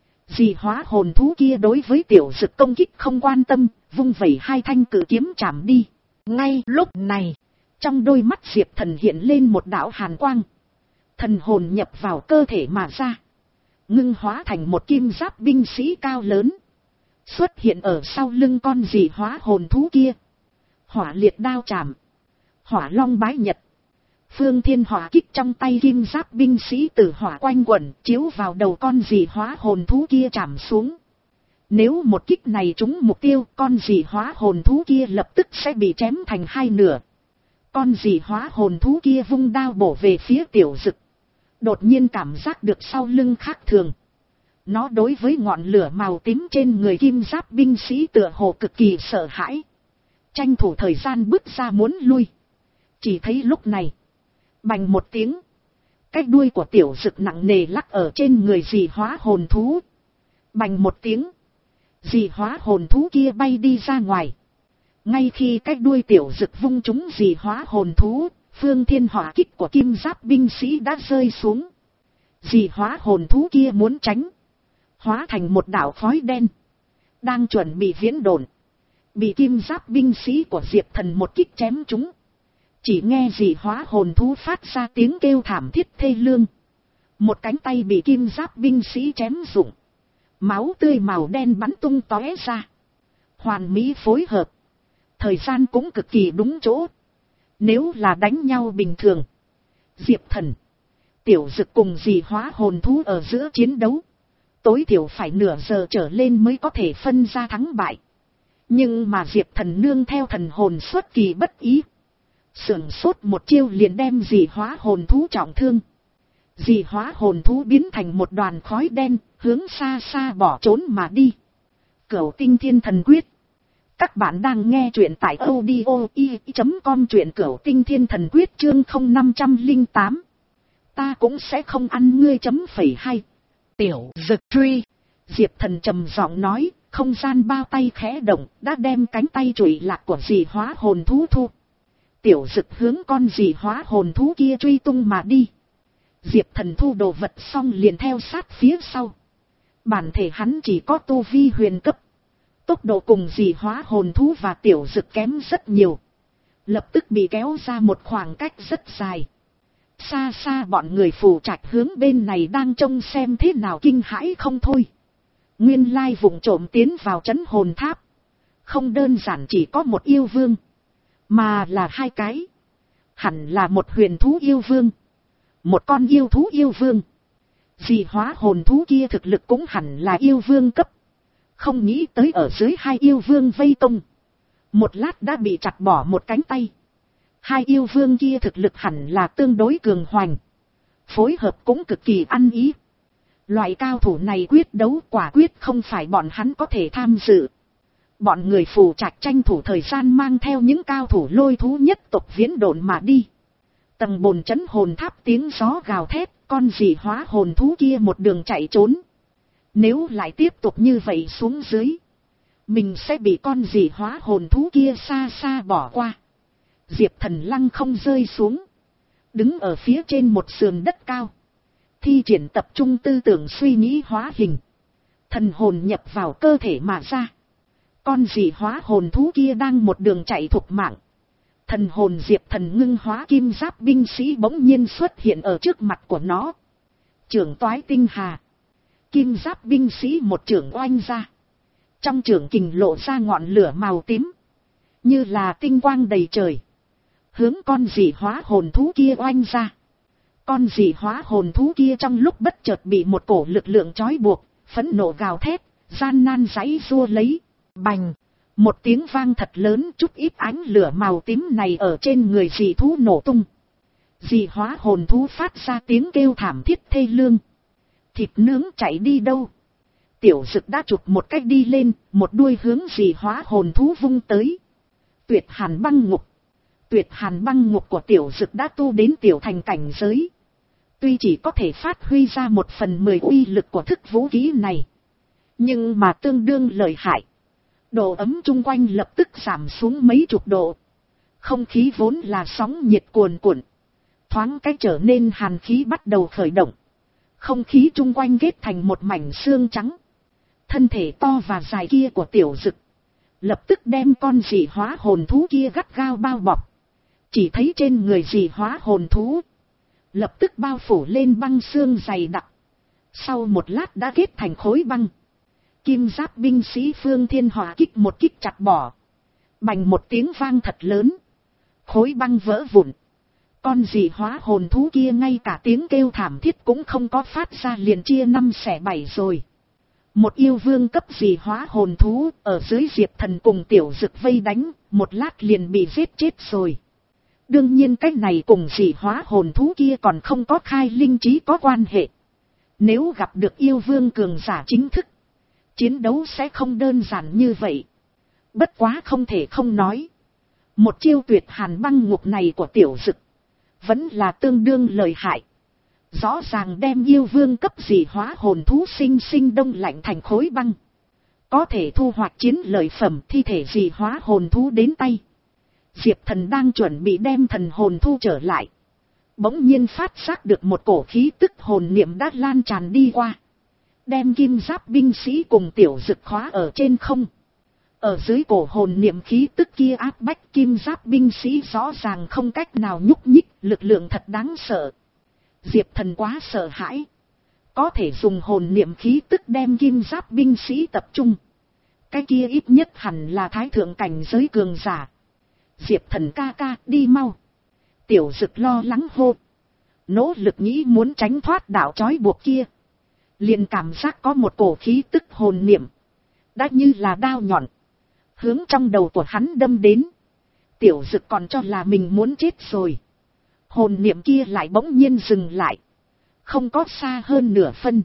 Dị hóa hồn thú kia đối với Tiểu Dực công kích không quan tâm, vung vẩy hai thanh cử kiếm chạm đi. Ngay lúc này, trong đôi mắt Diệp Thần hiện lên một đạo hàn quang. Thần hồn nhập vào cơ thể mà ra, ngưng hóa thành một kim giáp binh sĩ cao lớn, xuất hiện ở sau lưng con dị hóa hồn thú kia. Hỏa liệt đao chạm, hỏa long bái nhật, phương thiên hỏa kích trong tay kim giáp binh sĩ từ hỏa quanh quẩn chiếu vào đầu con dị hóa hồn thú kia chạm xuống. Nếu một kích này trúng mục tiêu, con dị hóa hồn thú kia lập tức sẽ bị chém thành hai nửa. Con dị hóa hồn thú kia vung đao bổ về phía Tiểu Dực. Đột nhiên cảm giác được sau lưng khác thường. Nó đối với ngọn lửa màu tím trên người kim giáp binh sĩ tựa hồ cực kỳ sợ hãi. Tranh thủ thời gian bước ra muốn lui. Chỉ thấy lúc này, bành một tiếng, cái đuôi của Tiểu Dực nặng nề lắc ở trên người dị hóa hồn thú. Bành một tiếng, dị hóa hồn thú kia bay đi ra ngoài. Ngay khi cái đuôi Tiểu Dực vung trúng dị hóa hồn thú, phương thiên hỏa kích của kim giáp binh sĩ đã rơi xuống. Dị hóa hồn thú kia muốn tránh, hóa thành một đạo khói đen, đang chuẩn bị viễn độn, bị kim giáp binh sĩ của Diệp Thần một kích chém trúng. Chỉ nghe dị hóa hồn thú phát ra tiếng kêu thảm thiết thê lương. Một cánh tay bị kim giáp binh sĩ chém rụng, máu tươi màu đen bắn tung tóe ra. Hoàn mỹ phối hợp, thời gian cũng cực kỳ đúng chỗ. Nếu là đánh nhau bình thường, Diệp Thần, Tiểu Dực cùng dị hóa hồn thú ở giữa chiến đấu, tối thiểu phải nửa giờ trở lên mới có thể phân ra thắng bại. Nhưng mà Diệp Thần nương theo thần hồn xuất kỳ bất ý, sưởng sốt một chiêu liền đem dị hóa hồn thú trọng thương. Dị hóa hồn thú biến thành một đoàn khói đen, hướng xa xa bỏ trốn mà đi. Cửu Tinh Thiên Thần Quyết. Các bạn đang nghe truyện tại audio i chấm com, truyện Cửu Tinh Thiên Thần Quyết chương không năm trăm lẻ tám. Ta cũng sẽ không ăn ngươi chấm phẩy hay. Tiểu Dực truy. Diệp Thần trầm giọng nói, không gian bao tay khẽ động, đã đem cánh tay chùy lạc của dị hóa hồn thú thu. Tiểu Dực hướng con dị hóa hồn thú kia truy tung mà đi. Diệp Thần thu đồ vật xong liền theo sát phía sau. Bản thể hắn chỉ có tu vi huyền cấp, tốc độ cùng dị hóa hồn thú và Tiểu Dực kém rất nhiều, lập tức bị kéo ra một khoảng cách rất dài. Xa xa bọn người phù trạch hướng bên này đang trông xem thế nào kinh hãi không thôi. Nguyên lai vùng trộm tiến vào trấn hồn tháp, không đơn giản chỉ có một yêu vương, mà là hai cái. Hẳn là một huyền thú yêu vương, một con yêu thú yêu vương. Dị hóa hồn thú kia thực lực cũng hẳn là yêu vương cấp. Không nghĩ tới ở dưới hai yêu vương vây công, một lát đã bị chặt bỏ một cánh tay. Hai yêu vương kia thực lực hẳn là tương đối cường hoành, phối hợp cũng cực kỳ ăn ý. Loại cao thủ này quyết đấu quả quyết không phải bọn hắn có thể tham dự. Bọn người phù trạch tranh thủ thời gian mang theo những cao thủ lôi thú nhất tộc viễn độn mà đi. Tầng bồn trấn hồn tháp tiếng gió gào thét, con dị hóa hồn thú kia một đường chạy trốn. Nếu lại tiếp tục như vậy xuống dưới, mình sẽ bị con dị hóa hồn thú kia xa xa bỏ qua. Diệp Thần lăng không rơi xuống, đứng ở phía trên một sườn đất cao, thi triển tập trung tư tưởng suy nghĩ hóa hình. Thần hồn nhập vào cơ thể mà ra. Con dị hóa hồn thú kia đang một đường chạy thục mạng. Thần hồn Diệp Thần ngưng hóa kim giáp binh sĩ bỗng nhiên xuất hiện ở trước mặt của nó. Trưởng toái tinh hà. Kim giáp binh sĩ một trưởng oanh ra. Trong trưởng kình lộ ra ngọn lửa màu tím, như là tinh quang đầy trời, hướng con dị hóa hồn thú kia oanh ra. Con dị hóa hồn thú kia trong lúc bất chợt bị một cổ lực lượng trói buộc, phẫn nộ gào thét, gian nan giãy giụa lấy. Bành! Một tiếng vang thật lớn, chút ít ánh lửa màu tím này ở trên người dị thú nổ tung. Dị hóa hồn thú phát ra tiếng kêu thảm thiết thê lương. Thịt nướng chạy đi đâu? Tiểu Dực đã chụp một cách đi lên, một đuôi hướng dị hóa hồn thú vung tới. Tuyệt hàn băng ngục. Tuyệt hàn băng ngục của Tiểu Dực đã tu đến tiểu thành cảnh giới. Tuy chỉ có thể phát huy ra một phần mười uy lực của thức vũ khí này, nhưng mà tương đương lợi hại. Độ ấm chung quanh lập tức giảm xuống mấy chục độ. Không khí vốn là sóng nhiệt cuồn cuộn, thoáng cái trở nên hàn khí bắt đầu khởi động. Không khí chung quanh kết thành một mảnh xương trắng. Thân thể to và dài kia của Tiểu Dực lập tức đem con dị hóa hồn thú kia gắt gao bao bọc. Chỉ thấy trên người dị hóa hồn thú lập tức bao phủ lên băng xương dày đặc. Sau một lát đã kết thành khối băng. Kim giáp binh sĩ Phương Thiên Hỏa kích một kích chặt bỏ. Bành một tiếng vang thật lớn. Khối băng vỡ vụn. Con dị hóa hồn thú kia ngay cả tiếng kêu thảm thiết cũng không có phát ra, liền chia năm xẻ bảy rồi. Một yêu vương cấp dị hóa hồn thú ở dưới Diệp Thần cùng Tiểu Dực vây đánh, một lát liền bị giết chết rồi. Đương nhiên cái này cùng dị hóa hồn thú kia còn không có khai linh trí có quan hệ. Nếu gặp được yêu vương cường giả chính thức, chiến đấu sẽ không đơn giản như vậy. Bất quá không thể không nói, một chiêu tuyệt hàn băng ngục này của Tiểu Dực vẫn là tương đương lợi hại. Rõ ràng đem yêu vương cấp dị hóa hồn thú sinh sinh đông lạnh thành khối băng. Có thể thu hoạch chiến lợi phẩm thi thể dị hóa hồn thú đến tay. Diệp Thần đang chuẩn bị đem thần hồn thu trở lại. Bỗng nhiên phát giác được một cổ khí tức hồn niệm đã lan tràn đi qua. Đem kim giáp binh sĩ cùng Tiểu Dực khóa ở trên không. Ở dưới cổ hồn niệm khí tức kia áp bách kim giáp binh sĩ rõ ràng không cách nào nhúc nhích, lực lượng thật đáng sợ. Diệp Thần quá sợ hãi. Có thể dùng hồn niệm khí tức đem kim giáp binh sĩ tập trung. Cái kia ít nhất hẳn là thái thượng cảnh giới cường giả. Diệp Thần ca ca đi mau. Tiểu Dực lo lắng hô. Nỗ lực nghĩ muốn tránh thoát đạo trói buộc kia. Liền cảm giác có một cổ khí tức hồn niệm. Đã như là đao nhọn. Hướng trong đầu của hắn đâm đến. Tiểu Dực còn cho là mình muốn chết rồi. Hồn niệm kia lại bỗng nhiên dừng lại. Không có xa hơn nửa phân.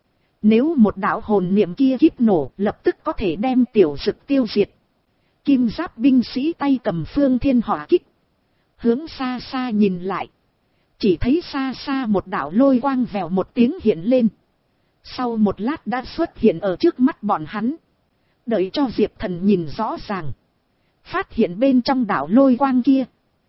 Nếu một đạo hồn niệm kia kíp nổ lập tức có thể đem Tiểu Dực tiêu diệt. Kim giáp binh sĩ tay cầm Phương Thiên Hỏa kích. Hướng xa xa nhìn lại. Chỉ thấy xa xa một đạo lôi quang vèo một tiếng hiện lên. Sau một lát đã xuất hiện ở trước mắt bọn hắn. Đợi cho Diệp Thần nhìn rõ ràng. Phát hiện bên trong đạo lôi quang kia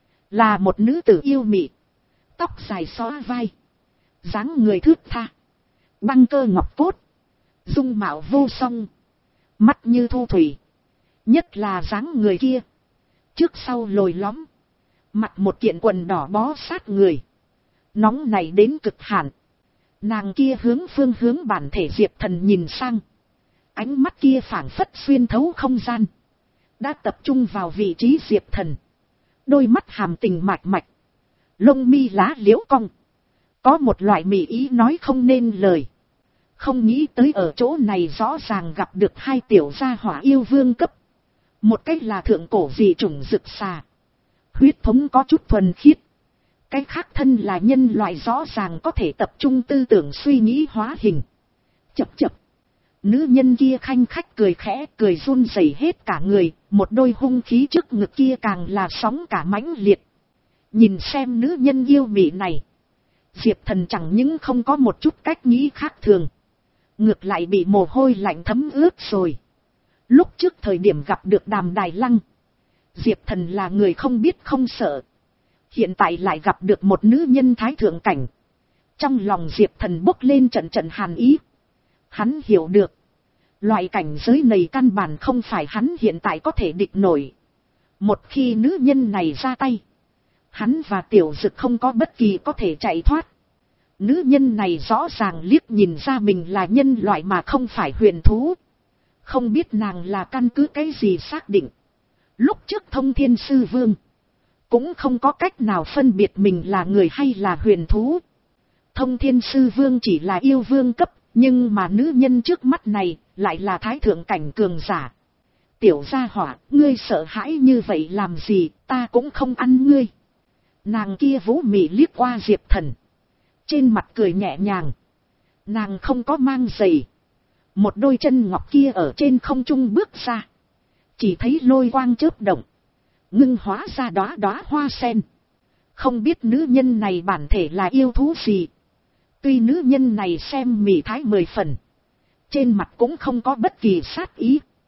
là một nữ tử yêu mị. Tóc dài xõa vai. Dáng người thướt tha. Băng cơ ngọc cốt. Dung mạo vô song. Mắt như thu thủy. Nhất là dáng người kia. Trước sau lồi lõm. Mặc một kiện quần đỏ bó sát người. Nóng này đến cực hạn. Nàng kia hướng phương hướng bản thể Diệp Thần nhìn sang. Ánh mắt kia phảng phất xuyên thấu không gian. Đã tập trung vào vị trí Diệp Thần. Đôi mắt hàm tình mạch mạch. Lông mi lá liễu cong. Có một loại mị ý nói không nên lời. Không nghĩ tới ở chỗ này rõ ràng gặp được hai tiểu gia hỏa yêu vương cấp. Một cách là thượng cổ dị chủng rực xà. Huyết thống có chút thuần khiết. Cái khác thân là nhân loại rõ ràng có thể tập trung tư tưởng suy nghĩ hóa hình. Chập chập. Nữ nhân kia khanh khách cười khẽ, cười run rẩy hết cả người, một đôi hung khí trước ngực kia càng là sóng cả mãnh liệt. Nhìn xem nữ nhân yêu mị này. Diệp Thần chẳng những không có một chút cách nghĩ khác thường. Ngược lại bị mồ hôi lạnh thấm ướt rồi. Lúc trước thời điểm gặp được Đàm Đài Lăng. Diệp Thần là người không biết không sợ. Hiện tại lại gặp được một nữ nhân thái thượng cảnh. Trong lòng Diệp Thần bốc lên trận trận hàn ý. Hắn hiểu được. Loại cảnh giới này căn bản không phải hắn hiện tại có thể địch nổi. Một khi nữ nhân này ra tay. Hắn và Tiểu Dực không có bất kỳ có thể chạy thoát. Nữ nhân này rõ ràng liếc nhìn ra mình là nhân loại mà không phải huyền thú. Không biết nàng là căn cứ cái gì xác định. Lúc trước Thông Thiên Sư Vương cũng không có cách nào phân biệt mình là người hay là huyền thú. Thông Thiên Sư Vương chỉ là yêu vương cấp, nhưng mà nữ nhân trước mắt này lại là thái thượng cảnh cường giả. Tiểu gia hỏa, ngươi sợ hãi như vậy làm gì, ta cũng không ăn ngươi. Nàng kia vũ mị liếc qua Diệp Thần. Trên mặt cười nhẹ nhàng. Nàng không có mang giày. Một đôi chân ngọc kia ở trên không trung bước ra. Chỉ thấy lôi quang chớp động. Ngưng hóa ra đóa đóa hoa sen. Không biết nữ nhân này bản thể là yêu thú gì. Tuy nữ nhân này xem mị thái mười phần. Trên mặt cũng không có bất kỳ sát ý.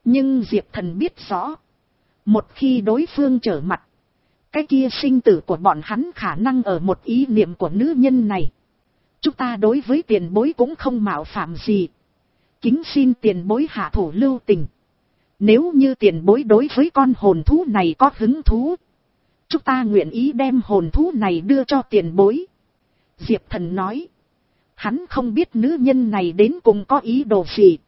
Nhưng Diệp Thần biết rõ, một khi đối phương trở mặt, cái kia sinh tử của bọn hắn khả năng ở một ý niệm của nữ nhân này. Chúng ta đối với tiền bối cũng không mạo phạm gì. Kính xin tiền bối hạ thủ lưu tình. Nếu như tiền bối đối với con hồn thú này có hứng thú, chúng ta nguyện ý đem hồn thú này đưa cho tiền bối. Diệp Thần nói. Hắn không biết nữ nhân này đến cùng có ý đồ gì.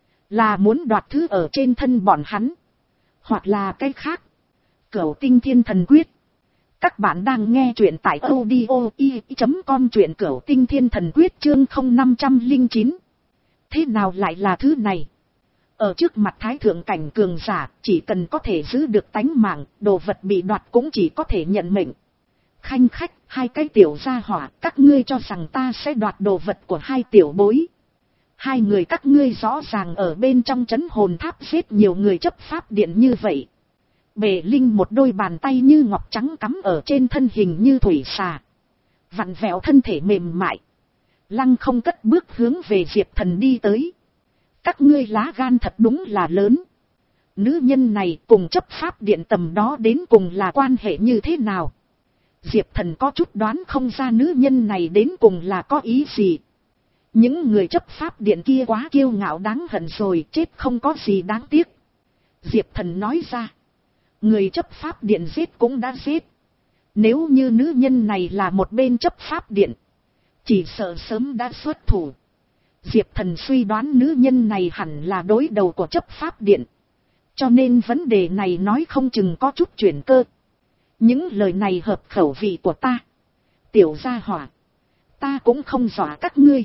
Là muốn đoạt thứ ở trên thân bọn hắn, hoặc là cái khác. Cửu Tinh Thiên Thần Quyết. Các bạn đang nghe truyện tại audio i chấm com, truyện Cửu Tinh Thiên Thần Quyết chương không năm không chín. Thế nào lại là thứ này? Ở trước mặt thái thượng cảnh cường giả, chỉ cần có thể giữ được tánh mạng, đồ vật bị đoạt cũng chỉ có thể nhận mệnh. Khanh khách, hai cái tiểu gia hỏa, các ngươi cho rằng ta sẽ đoạt đồ vật của hai tiểu bối. Hai người các ngươi rõ ràng ở bên trong trấn hồn tháp giết nhiều người chấp pháp điện như vậy. Bệ Linh một đôi bàn tay như ngọc trắng cắm ở trên thân hình như thủy xà. Vặn vẹo thân thể mềm mại. Lăng không cất bước hướng về Diệp Thần đi tới. Các ngươi lá gan thật đúng là lớn. Nữ nhân này cùng chấp pháp điện tầm đó đến cùng là quan hệ như thế nào? Diệp Thần có chút đoán không ra nữ nhân này đến cùng là có ý gì. Những người chấp pháp điện kia quá kiêu ngạo đáng hận rồi, chết không có gì đáng tiếc. Diệp Thần nói ra. Người chấp pháp điện giết cũng đã giết. Nếu như nữ nhân này là một bên chấp pháp điện, chỉ sợ sớm đã xuất thủ. Diệp Thần suy đoán nữ nhân này hẳn là đối đầu của chấp pháp điện. Cho nên vấn đề này nói không chừng có chút chuyển cơ. Những lời này hợp khẩu vị của ta. Tiểu gia hỏa, ta cũng không dọa các ngươi.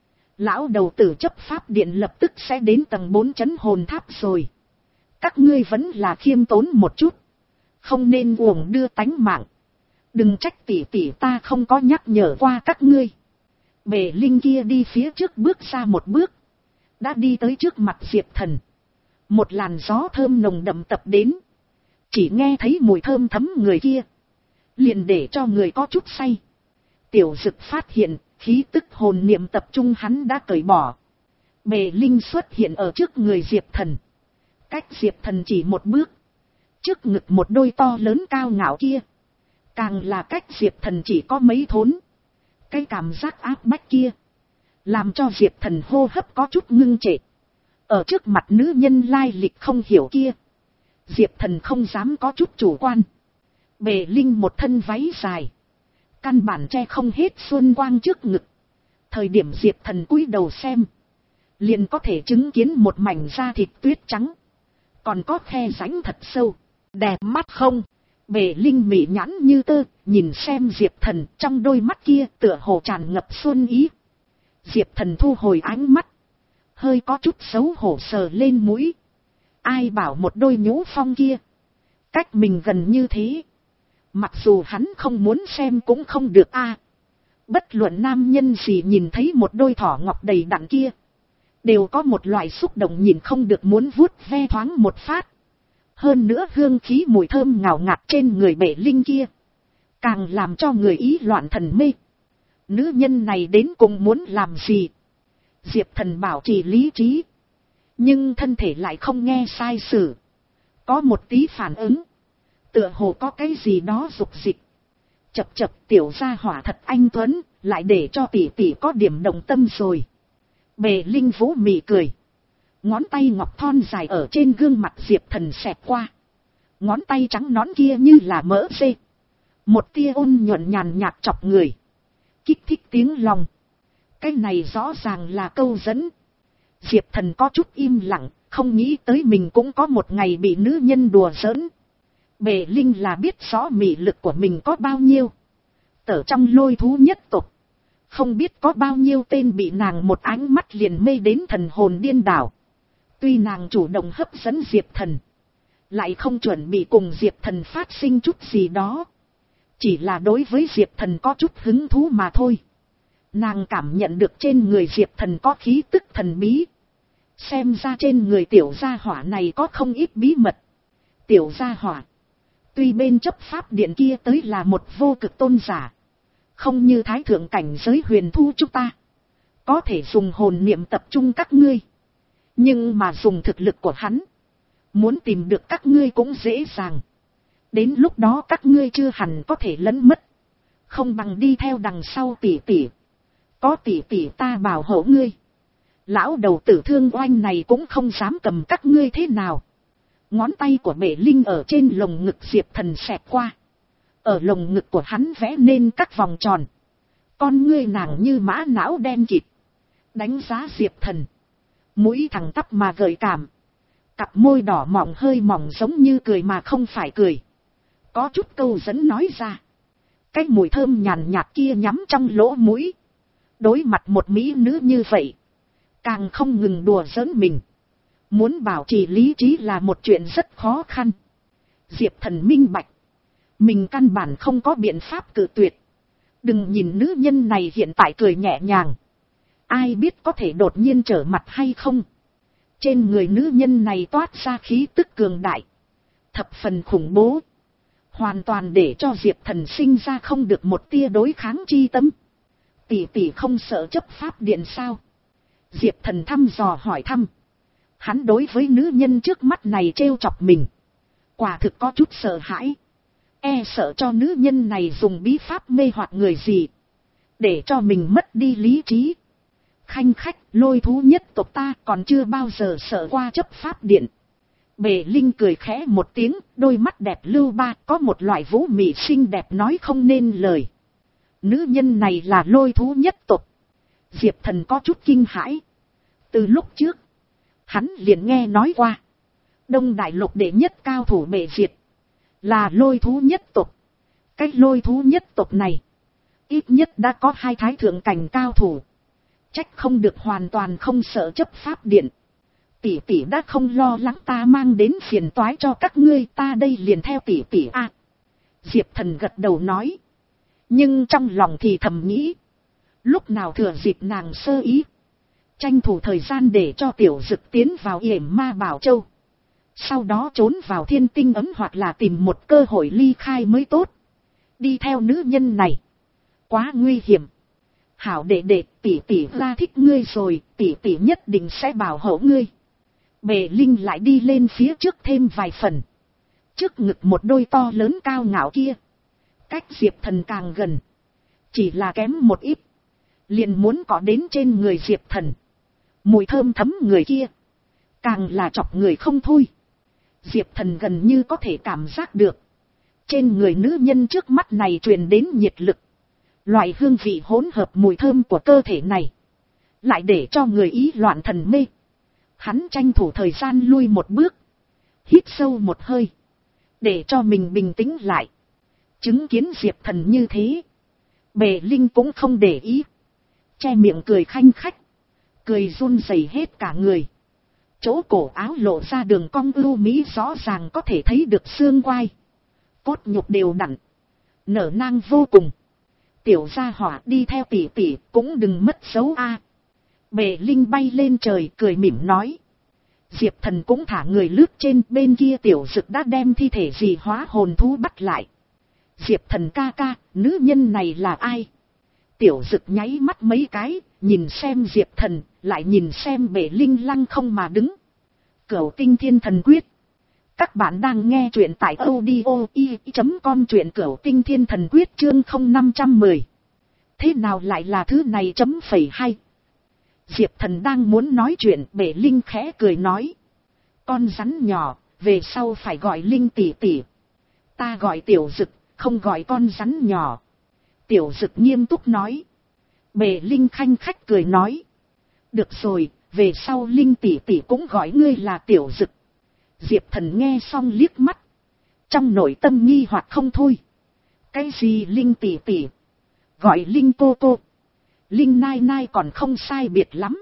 Lão đầu tử chấp pháp điện lập tức sẽ đến tầng bốn trấn hồn tháp rồi. Các ngươi vẫn là khiêm tốn một chút. Không nên uổng đưa tánh mạng. Đừng trách tỷ tỷ ta không có nhắc nhở qua các ngươi. Bệ Linh kia đi phía trước bước ra một bước. Đã đi tới trước mặt Diệp Thần. Một làn gió thơm nồng đậm tập đến. Chỉ nghe thấy mùi thơm thấm người kia. Liền để cho người có chút say. Tiểu Dực phát hiện, khí tức hồn niệm tập trung hắn đã cởi bỏ. Bệ Linh xuất hiện ở trước người Diệp Thần. Cách Diệp Thần chỉ một bước. Trước ngực một đôi to lớn cao ngạo kia. Càng là cách Diệp Thần chỉ có mấy thốn. Cái cảm giác áp bách kia. Làm cho Diệp Thần hô hấp có chút ngưng trệ. Ở trước mặt nữ nhân lai lịch không hiểu kia. Diệp Thần không dám có chút chủ quan. Bệ Linh một thân váy dài. Căn bản che không hết xuân quang trước ngực. Thời điểm Diệp Thần cúi đầu xem. Liền có thể chứng kiến một mảnh da thịt tuyết trắng. Còn có khe rãnh thật sâu. Đẹp mắt không? Bệ Linh mị nhãn như tơ. Nhìn xem Diệp Thần trong đôi mắt kia tựa hồ tràn ngập xuân ý. Diệp Thần thu hồi ánh mắt. Hơi có chút xấu hổ sờ lên mũi. Ai bảo một đôi nhũ phong kia. Cách mình gần như thế. Mặc dù hắn không muốn xem cũng không được a. Bất luận nam nhân gì nhìn thấy một đôi thỏ ngọc đầy đặn kia. Đều có một loại xúc động nhìn không được muốn vuốt ve thoáng một phát. Hơn nữa hương khí mùi thơm ngào ngạt trên người Bệ Linh kia. Càng làm cho người ý loạn thần mê. Nữ nhân này đến cùng muốn làm gì? Diệp Thần bảo trì lý trí. Nhưng thân thể lại không nghe sai sử. Có một tí phản ứng. Tựa hồ có cái gì đó dục dịch. Chập chập tiểu gia hỏa thật anh tuấn. Lại để cho tỷ tỷ có điểm động tâm rồi. Bệ Linh vũ mị cười. Ngón tay ngọc thon dài ở trên gương mặt Diệp Thần xẹt qua. Ngón tay trắng nõn kia như là mỡ dê. Một tia ôn nhuận nhàn nhạt chọc người. Kích thích tiếng lòng. Cái này rõ ràng là câu dẫn. Diệp Thần có chút im lặng. Không nghĩ tới mình cũng có một ngày bị nữ nhân đùa giỡn. Bệ Linh là biết rõ mị lực của mình có bao nhiêu. Tở trong lôi thú nhất tộc. Không biết có bao nhiêu tên bị nàng một ánh mắt liền mê đến thần hồn điên đảo. Tuy nàng chủ động hấp dẫn Diệp Thần. Lại không chuẩn bị cùng Diệp Thần phát sinh chút gì đó. Chỉ là đối với Diệp Thần có chút hứng thú mà thôi. Nàng cảm nhận được trên người Diệp Thần có khí tức thần bí. Xem ra trên người tiểu gia hỏa này có không ít bí mật. Tiểu gia hỏa. Tuy bên chấp pháp điện kia tới là một vô cực tôn giả. Không như thái thượng cảnh giới huyền thu chúng ta. Có thể dùng hồn niệm tập trung các ngươi. Nhưng mà dùng thực lực của hắn. Muốn tìm được các ngươi cũng dễ dàng. Đến lúc đó các ngươi chưa hẳn có thể lẫn mất. Không bằng đi theo đằng sau tỷ tỷ. Có tỷ tỷ ta bảo hộ ngươi. Lão đầu tử Thương Oanh này cũng không dám cầm các ngươi thế nào. Ngón tay của Bệ Linh ở trên lồng ngực Diệp Thần xẹt qua. Ở lồng ngực của hắn vẽ nên các vòng tròn. Con ngươi nàng như mã não đen kịt. Đánh giá Diệp Thần. Mũi thẳng tắp mà gợi cảm. Cặp môi đỏ mỏng hơi mỏng giống như cười mà không phải cười. Có chút câu dẫn nói ra. Cái mùi thơm nhàn nhạt kia nhắm trong lỗ mũi. Đối mặt một mỹ nữ như vậy. Càng không ngừng đùa giỡn mình. Muốn bảo trì lý trí là một chuyện rất khó khăn. Diệp Thần minh bạch. Mình căn bản không có biện pháp cự tuyệt. Đừng nhìn nữ nhân này hiện tại cười nhẹ nhàng. Ai biết có thể đột nhiên trở mặt hay không. Trên người nữ nhân này toát ra khí tức cường đại. Thập phần khủng bố. Hoàn toàn để cho Diệp Thần sinh ra không được một tia đối kháng chi tâm. Tỷ tỷ không sợ chấp pháp điện sao? Diệp Thần thăm dò hỏi thăm. Hắn đối với nữ nhân trước mắt này trêu chọc mình. Quả thực có chút sợ hãi. E sợ cho nữ nhân này dùng bí pháp mê hoặc người gì. Để cho mình mất đi lý trí. Khanh khách, Lôi thú nhất tộc ta còn chưa bao giờ sợ qua chấp pháp điện. Bệ Linh cười khẽ một tiếng, đôi mắt đẹp lưu ba có một loại vũ mị xinh đẹp nói không nên lời. Nữ nhân này là Lôi thú nhất tộc. Diệp Thần có chút kinh hãi. Từ lúc trước, hắn liền nghe nói qua. Đông Đại Lục đệ nhất cao thủ Bệ Diệt là Lôi thú nhất tộc. Cái Lôi thú nhất tộc này, ít nhất đã có hai thái thượng cảnh cao thủ. Trách không được hoàn toàn không sợ chấp pháp điện. Tỷ tỷ đã không lo lắng ta mang đến phiền toái cho các ngươi, ta đây liền theo tỷ tỷ a. À, Diệp Thần gật đầu nói. Nhưng trong lòng thì thầm nghĩ. Lúc nào thừa dịp nàng sơ ý. Tranh thủ thời gian để cho tiểu dực tiến vào yểm ma bảo châu. Sau đó trốn vào thiên tinh ấm hoặc là tìm một cơ hội ly khai mới tốt. Đi theo nữ nhân này. Quá nguy hiểm. Hảo đệ đệ, tỷ tỷ ra thích ngươi rồi, tỷ tỷ nhất định sẽ bảo hộ ngươi. Bệ Linh lại đi lên phía trước thêm vài phần. Trước ngực một đôi to lớn cao ngạo kia. Cách Diệp Thần càng gần. Chỉ là kém một ít. Liền muốn cọ đến trên người Diệp Thần. Mùi thơm thấm người kia. Càng là chọc người không thôi. Diệp Thần gần như có thể cảm giác được. Trên người nữ nhân trước mắt này truyền đến nhiệt lực. Loại hương vị hỗn hợp mùi thơm của cơ thể này. Lại để cho người ý loạn thần mê. Hắn tranh thủ thời gian lui một bước. Hít sâu một hơi. Để cho mình bình tĩnh lại. Chứng kiến Diệp Thần như thế. Bệ Linh cũng không để ý. Che miệng cười khanh khách. Cười run rẩy hết cả người. Chỗ cổ áo lộ ra đường cong ưu mỹ rõ ràng có thể thấy được xương quai. Cốt nhục đều đặn. Nở nang vô cùng. Tiểu gia hỏa đi theo tỷ tỷ cũng đừng mất dấu a. Bệ Linh bay lên trời cười mỉm nói. Diệp Thần cũng thả người lướt trên, bên kia tiểu dực đã đem thi thể gì hóa hồn thú bắt lại. Diệp Thần ca ca, nữ nhân này là ai? Tiểu dực nháy mắt mấy cái, nhìn xem Diệp Thần, lại nhìn xem Bệ Linh lăng không mà đứng. Cửu Tinh Thiên Thần Quyết. Các bạn đang nghe truyện tại audio i chấm com, truyện Cửu Tinh Thiên Thần Quyết chương không năm mười. Thế nào lại là thứ này chấm phẩy hay? Diệp Thần đang muốn nói chuyện, Bệ Linh khẽ cười nói. Con rắn nhỏ, về sau phải gọi Linh tỷ tỷ. Ta gọi tiểu dực, không gọi con rắn nhỏ. Tiểu dực nghiêm túc nói. Bệ Linh khanh khách cười nói. Được rồi, về sau Linh tỷ tỷ cũng gọi ngươi là tiểu dực. Diệp Thần nghe xong liếc mắt. Trong nội tâm nghi hoặc không thôi. Cái gì Linh tỷ tỷ? Gọi Linh cô cô. Linh nai nai còn không sai biệt lắm.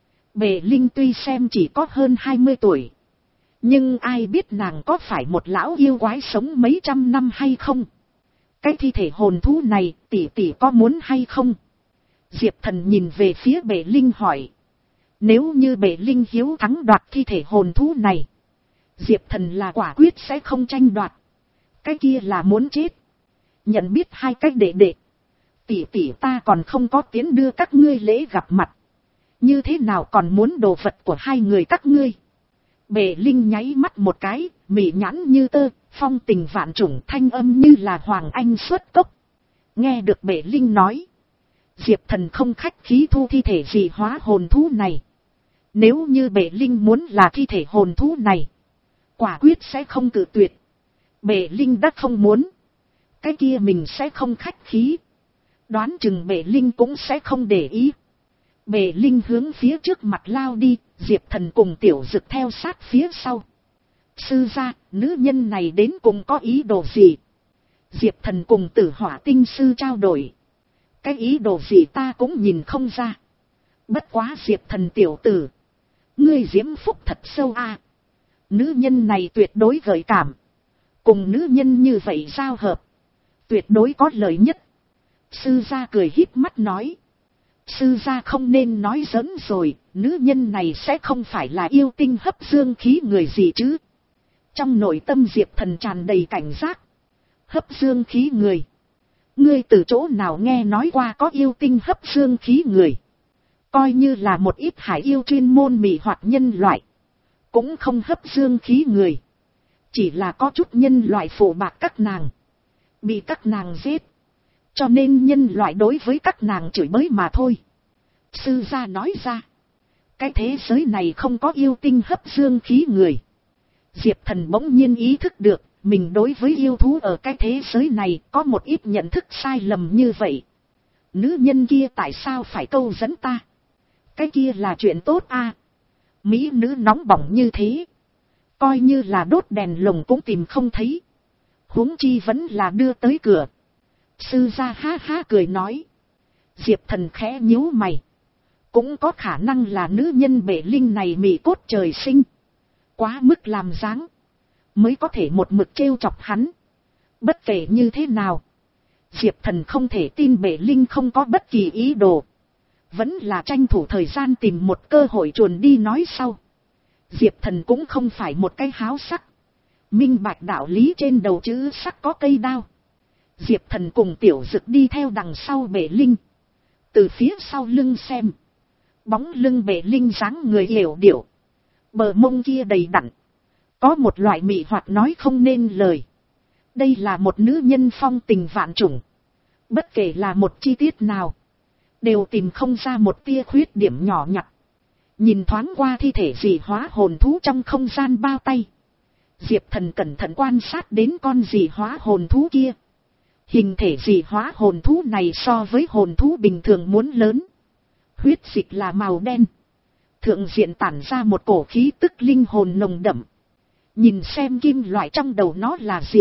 Bệ Linh tuy xem chỉ có hơn hai mươi tuổi. Nhưng ai biết nàng có phải một lão yêu quái sống mấy trăm năm hay không? Cái thi thể hồn thú này tỷ tỷ có muốn hay không? Diệp Thần nhìn về phía Bệ Linh hỏi. Nếu như Bệ Linh hiếu thắng đoạt thi thể hồn thú này. Diệp Thần là quả quyết sẽ không tranh đoạt. Cái kia là muốn chết. Nhận biết hai cách đệ đệ. Tỷ tỷ ta còn không có tiến đưa các ngươi lễ gặp mặt. Như thế nào còn muốn đồ vật của hai người các ngươi? Bệ Linh nháy mắt một cái, mị nhãn như tơ, phong tình vạn trùng, thanh âm như là hoàng anh xuất cốc. Nghe được Bệ Linh nói, Diệp Thần không khách khí thu thi thể dị hóa hồn thú này. Nếu như Bệ Linh muốn là thi thể hồn thú này, quả quyết sẽ không cự tuyệt. Bệ Linh đã không muốn, cái kia mình sẽ không khách khí. Đoán chừng Bệ Linh cũng sẽ không để ý. Bệ Linh hướng phía trước mặt lao đi, Diệp Thần cùng Tiểu Dực theo sát phía sau. Sư gia, nữ nhân này đến cùng có ý đồ gì? Diệp Thần cùng Tử Hỏa Tinh sư trao đổi. Cái ý đồ gì ta cũng nhìn không ra. Bất quá Diệp Thần tiểu tử, ngươi diễm phúc thật sâu a. À. Nữ nhân này tuyệt đối gợi cảm. Cùng nữ nhân như vậy giao hợp, tuyệt đối có lợi nhất. Sư gia cười híp mắt nói. Sư gia không nên nói giỡn rồi, nữ nhân này sẽ không phải là yêu tinh hấp dương khí người gì chứ. Trong nội tâm Diệp Thần tràn đầy cảnh giác. Hấp dương khí người. Ngươi từ chỗ nào nghe nói qua có yêu tinh hấp dương khí người? Coi như là một ít hải yêu chuyên môn mị hoặc nhân loại, cũng không hấp dương khí người. Chỉ là có chút nhân loại phụ bạc các nàng, bị các nàng giết, cho nên nhân loại đối với các nàng chửi bới mà thôi. Sư gia nói ra, cái thế giới này không có yêu tinh hấp dương khí người. Diệp Thần bỗng nhiên ý thức được, mình đối với yêu thú ở cái thế giới này có một ít nhận thức sai lầm như vậy. Nữ nhân kia tại sao phải câu dẫn ta? Cái kia là chuyện tốt a. À? Mỹ nữ nóng bỏng như thế, coi như là đốt đèn lồng cũng tìm không thấy, huống chi vẫn là đưa tới cửa. Sư gia ha ha cười nói. Diệp Thần khẽ nhíu mày. Cũng có khả năng là nữ nhân Bệ Linh này mị cốt trời sinh, quá mức làm dáng, mới có thể một mực trêu chọc hắn. Bất kể như thế nào, Diệp Thần không thể tin Bệ Linh không có bất kỳ ý đồ, vẫn là tranh thủ thời gian tìm một cơ hội chuồn đi nói sau. Diệp Thần cũng không phải một cái háo sắc, minh bạch đạo lý trên đầu chữ sắc có cây đao. Diệp Thần cùng Tiểu Dực đi theo đằng sau Bệ Linh, từ phía sau lưng xem, bóng lưng Bệ Linh dáng người yểu điệu, bờ mông kia đầy đặn, có một loại mị hoặc nói không nên lời. Đây là một nữ nhân phong tình vạn trùng, bất kể là một chi tiết nào, đều tìm không ra một tia khuyết điểm nhỏ nhặt. Nhìn thoáng qua thi thể dị hóa hồn thú trong không gian bao tay, Diệp Thần cẩn thận quan sát đến con dị hóa hồn thú kia. Hình thể dị hóa hồn thú này so với hồn thú bình thường muốn lớn. Huyết dịch là màu đen, thượng diện tản ra một cổ khí tức linh hồn nồng đậm. Nhìn xem kim loại trong đầu nó là gì?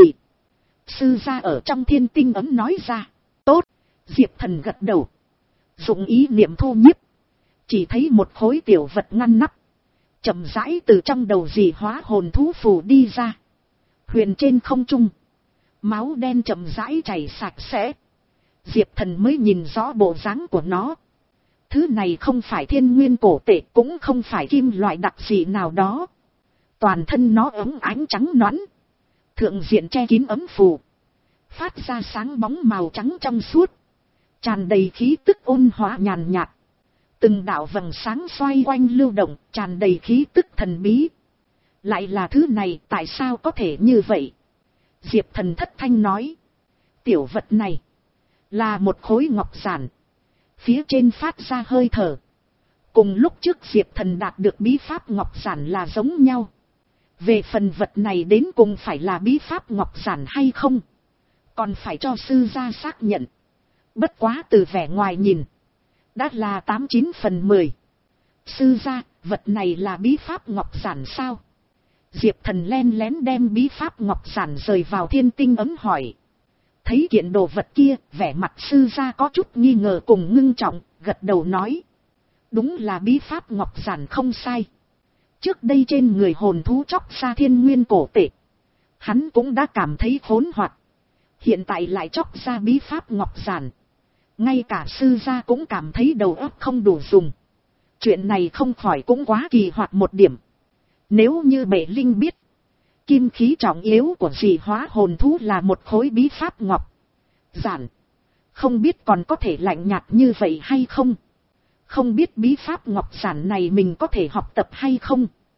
Sư gia ở trong thiên tinh ấm nói ra. Tốt. Diệp Thần gật đầu, dụng ý niệm thu nhiếp, chỉ thấy một khối tiểu vật ngăn nắp, chậm rãi từ trong đầu dị hóa hồn thú phủ đi ra. Huyền trên không trung, máu đen chậm rãi chảy sạch sẽ. Diệp Thần mới nhìn rõ bộ dáng của nó. Thứ này không phải thiên nguyên cổ tệ, cũng không phải kim loại đặc dị nào đó. Toàn thân nó ống ánh trắng nõn, thượng diện che kín ấm phù, phát ra sáng bóng màu trắng trong suốt, tràn đầy khí tức ôn hòa nhàn nhạt. Từng đạo vầng sáng xoay quanh lưu động, tràn đầy khí tức thần bí. Lại là thứ này, tại sao có thể như vậy? Diệp Thần thất thanh nói. Tiểu vật này là một khối ngọc giản, phía trên phát ra hơi thở, cùng lúc trước Diệp Thần đạt được bí pháp ngọc giản là giống nhau. Về phần vật này đến cùng phải là bí pháp ngọc giản hay không, còn phải cho sư gia xác nhận. Bất quá từ vẻ ngoài nhìn, đã là tám chín phần mười. Sư gia, vật này là bí pháp ngọc giản sao? Diệp Thần len lén đem bí pháp ngọc giản rời vào thiên tinh ấm hỏi. Thấy kiện đồ vật kia, vẻ mặt sư gia có chút nghi ngờ cùng ngưng trọng, gật đầu nói. Đúng là bí pháp ngọc giản không sai. Trước đây trên người hồn thú chóc ra thiên nguyên cổ tệ, hắn cũng đã cảm thấy khốn hoặc. Hiện tại lại chóc ra bí pháp ngọc giản, ngay cả sư gia cũng cảm thấy đầu óc không đủ dùng. Chuyện này không khỏi cũng quá kỳ hoặc một điểm. Nếu như Bệ Linh biết, kim khí trọng yếu của dị hóa hồn thú là một khối bí pháp ngọc giản, không biết còn có thể lạnh nhạt như vậy hay không. Không biết bí pháp ngọc giản này mình có thể học tập hay không.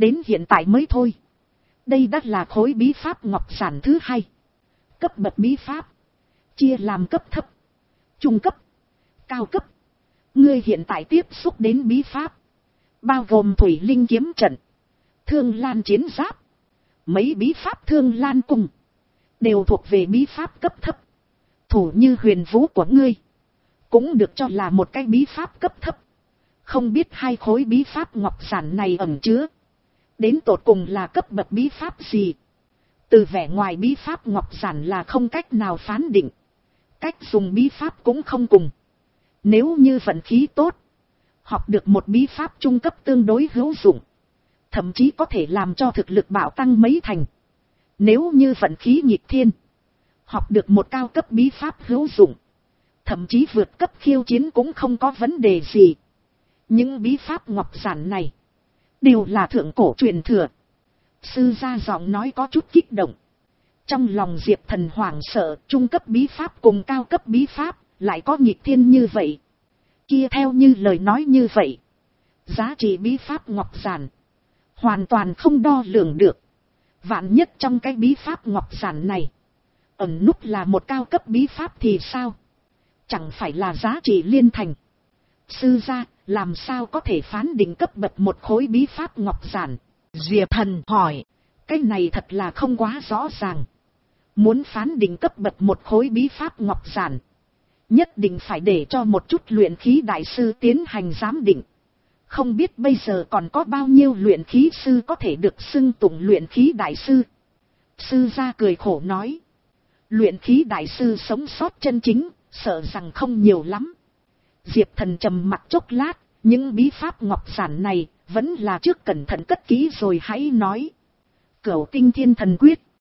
đến hiện tại mới thôi. Đây đã là khối bí pháp ngọc giản thứ hai. Cấp bậc bí pháp chia làm cấp thấp, trung cấp, cao cấp. Ngươi hiện tại tiếp xúc đến bí pháp bao gồm thủy linh kiếm trận, thương lan chiến giáp, mấy bí pháp thương lan cung, đều thuộc về bí pháp cấp thấp. Thủ như huyền vũ của ngươi cũng được cho là một cái bí pháp cấp thấp. Không biết hai khối bí pháp ngọc giản này ẩn chứa đến tột cùng là cấp bậc bí pháp gì. Từ vẻ ngoài bí pháp ngọc giản là không cách nào phán định, cách dùng bí pháp cũng không cùng. Nếu như vận khí tốt, học được một bí pháp trung cấp tương đối hữu dụng, thậm chí có thể làm cho thực lực bạo tăng mấy thành. Nếu như vận khí nghịch thiên, học được một cao cấp bí pháp hữu dụng, thậm chí vượt cấp khiêu chiến cũng không có vấn đề gì. Những bí pháp ngọc giản này đều là thượng cổ truyền thừa. Sư gia giọng nói có chút kích động. Trong lòng Diệp Thần hoảng sợ, trung cấp bí pháp cùng cao cấp bí pháp lại có nghịch thiên như vậy. Kia theo như lời nói như vậy, giá trị bí pháp ngọc giản hoàn toàn không đo lường được. Vạn nhất trong cái bí pháp ngọc giản này ẩn núp là một cao cấp bí pháp thì sao? Chẳng phải là giá trị liên thành. Sư gia, làm sao có thể phán định cấp bậc một khối bí pháp ngọc giản? Diệp Thần hỏi. Cái này thật là không quá rõ ràng. Muốn phán định cấp bậc một khối bí pháp ngọc giản, nhất định phải để cho một chút luyện khí đại sư tiến hành giám định. Không biết bây giờ còn có bao nhiêu luyện khí sư có thể được xưng tụng luyện khí đại sư. Sư gia cười khổ nói. Luyện khí đại sư sống sót chân chính, sợ rằng không nhiều lắm. Diệp Thần trầm mặc chốc lát, những bí pháp ngọc giản này vẫn là trước cẩn thận cất kỹ rồi hãy nói. Cửu tinh thiên thần quyết,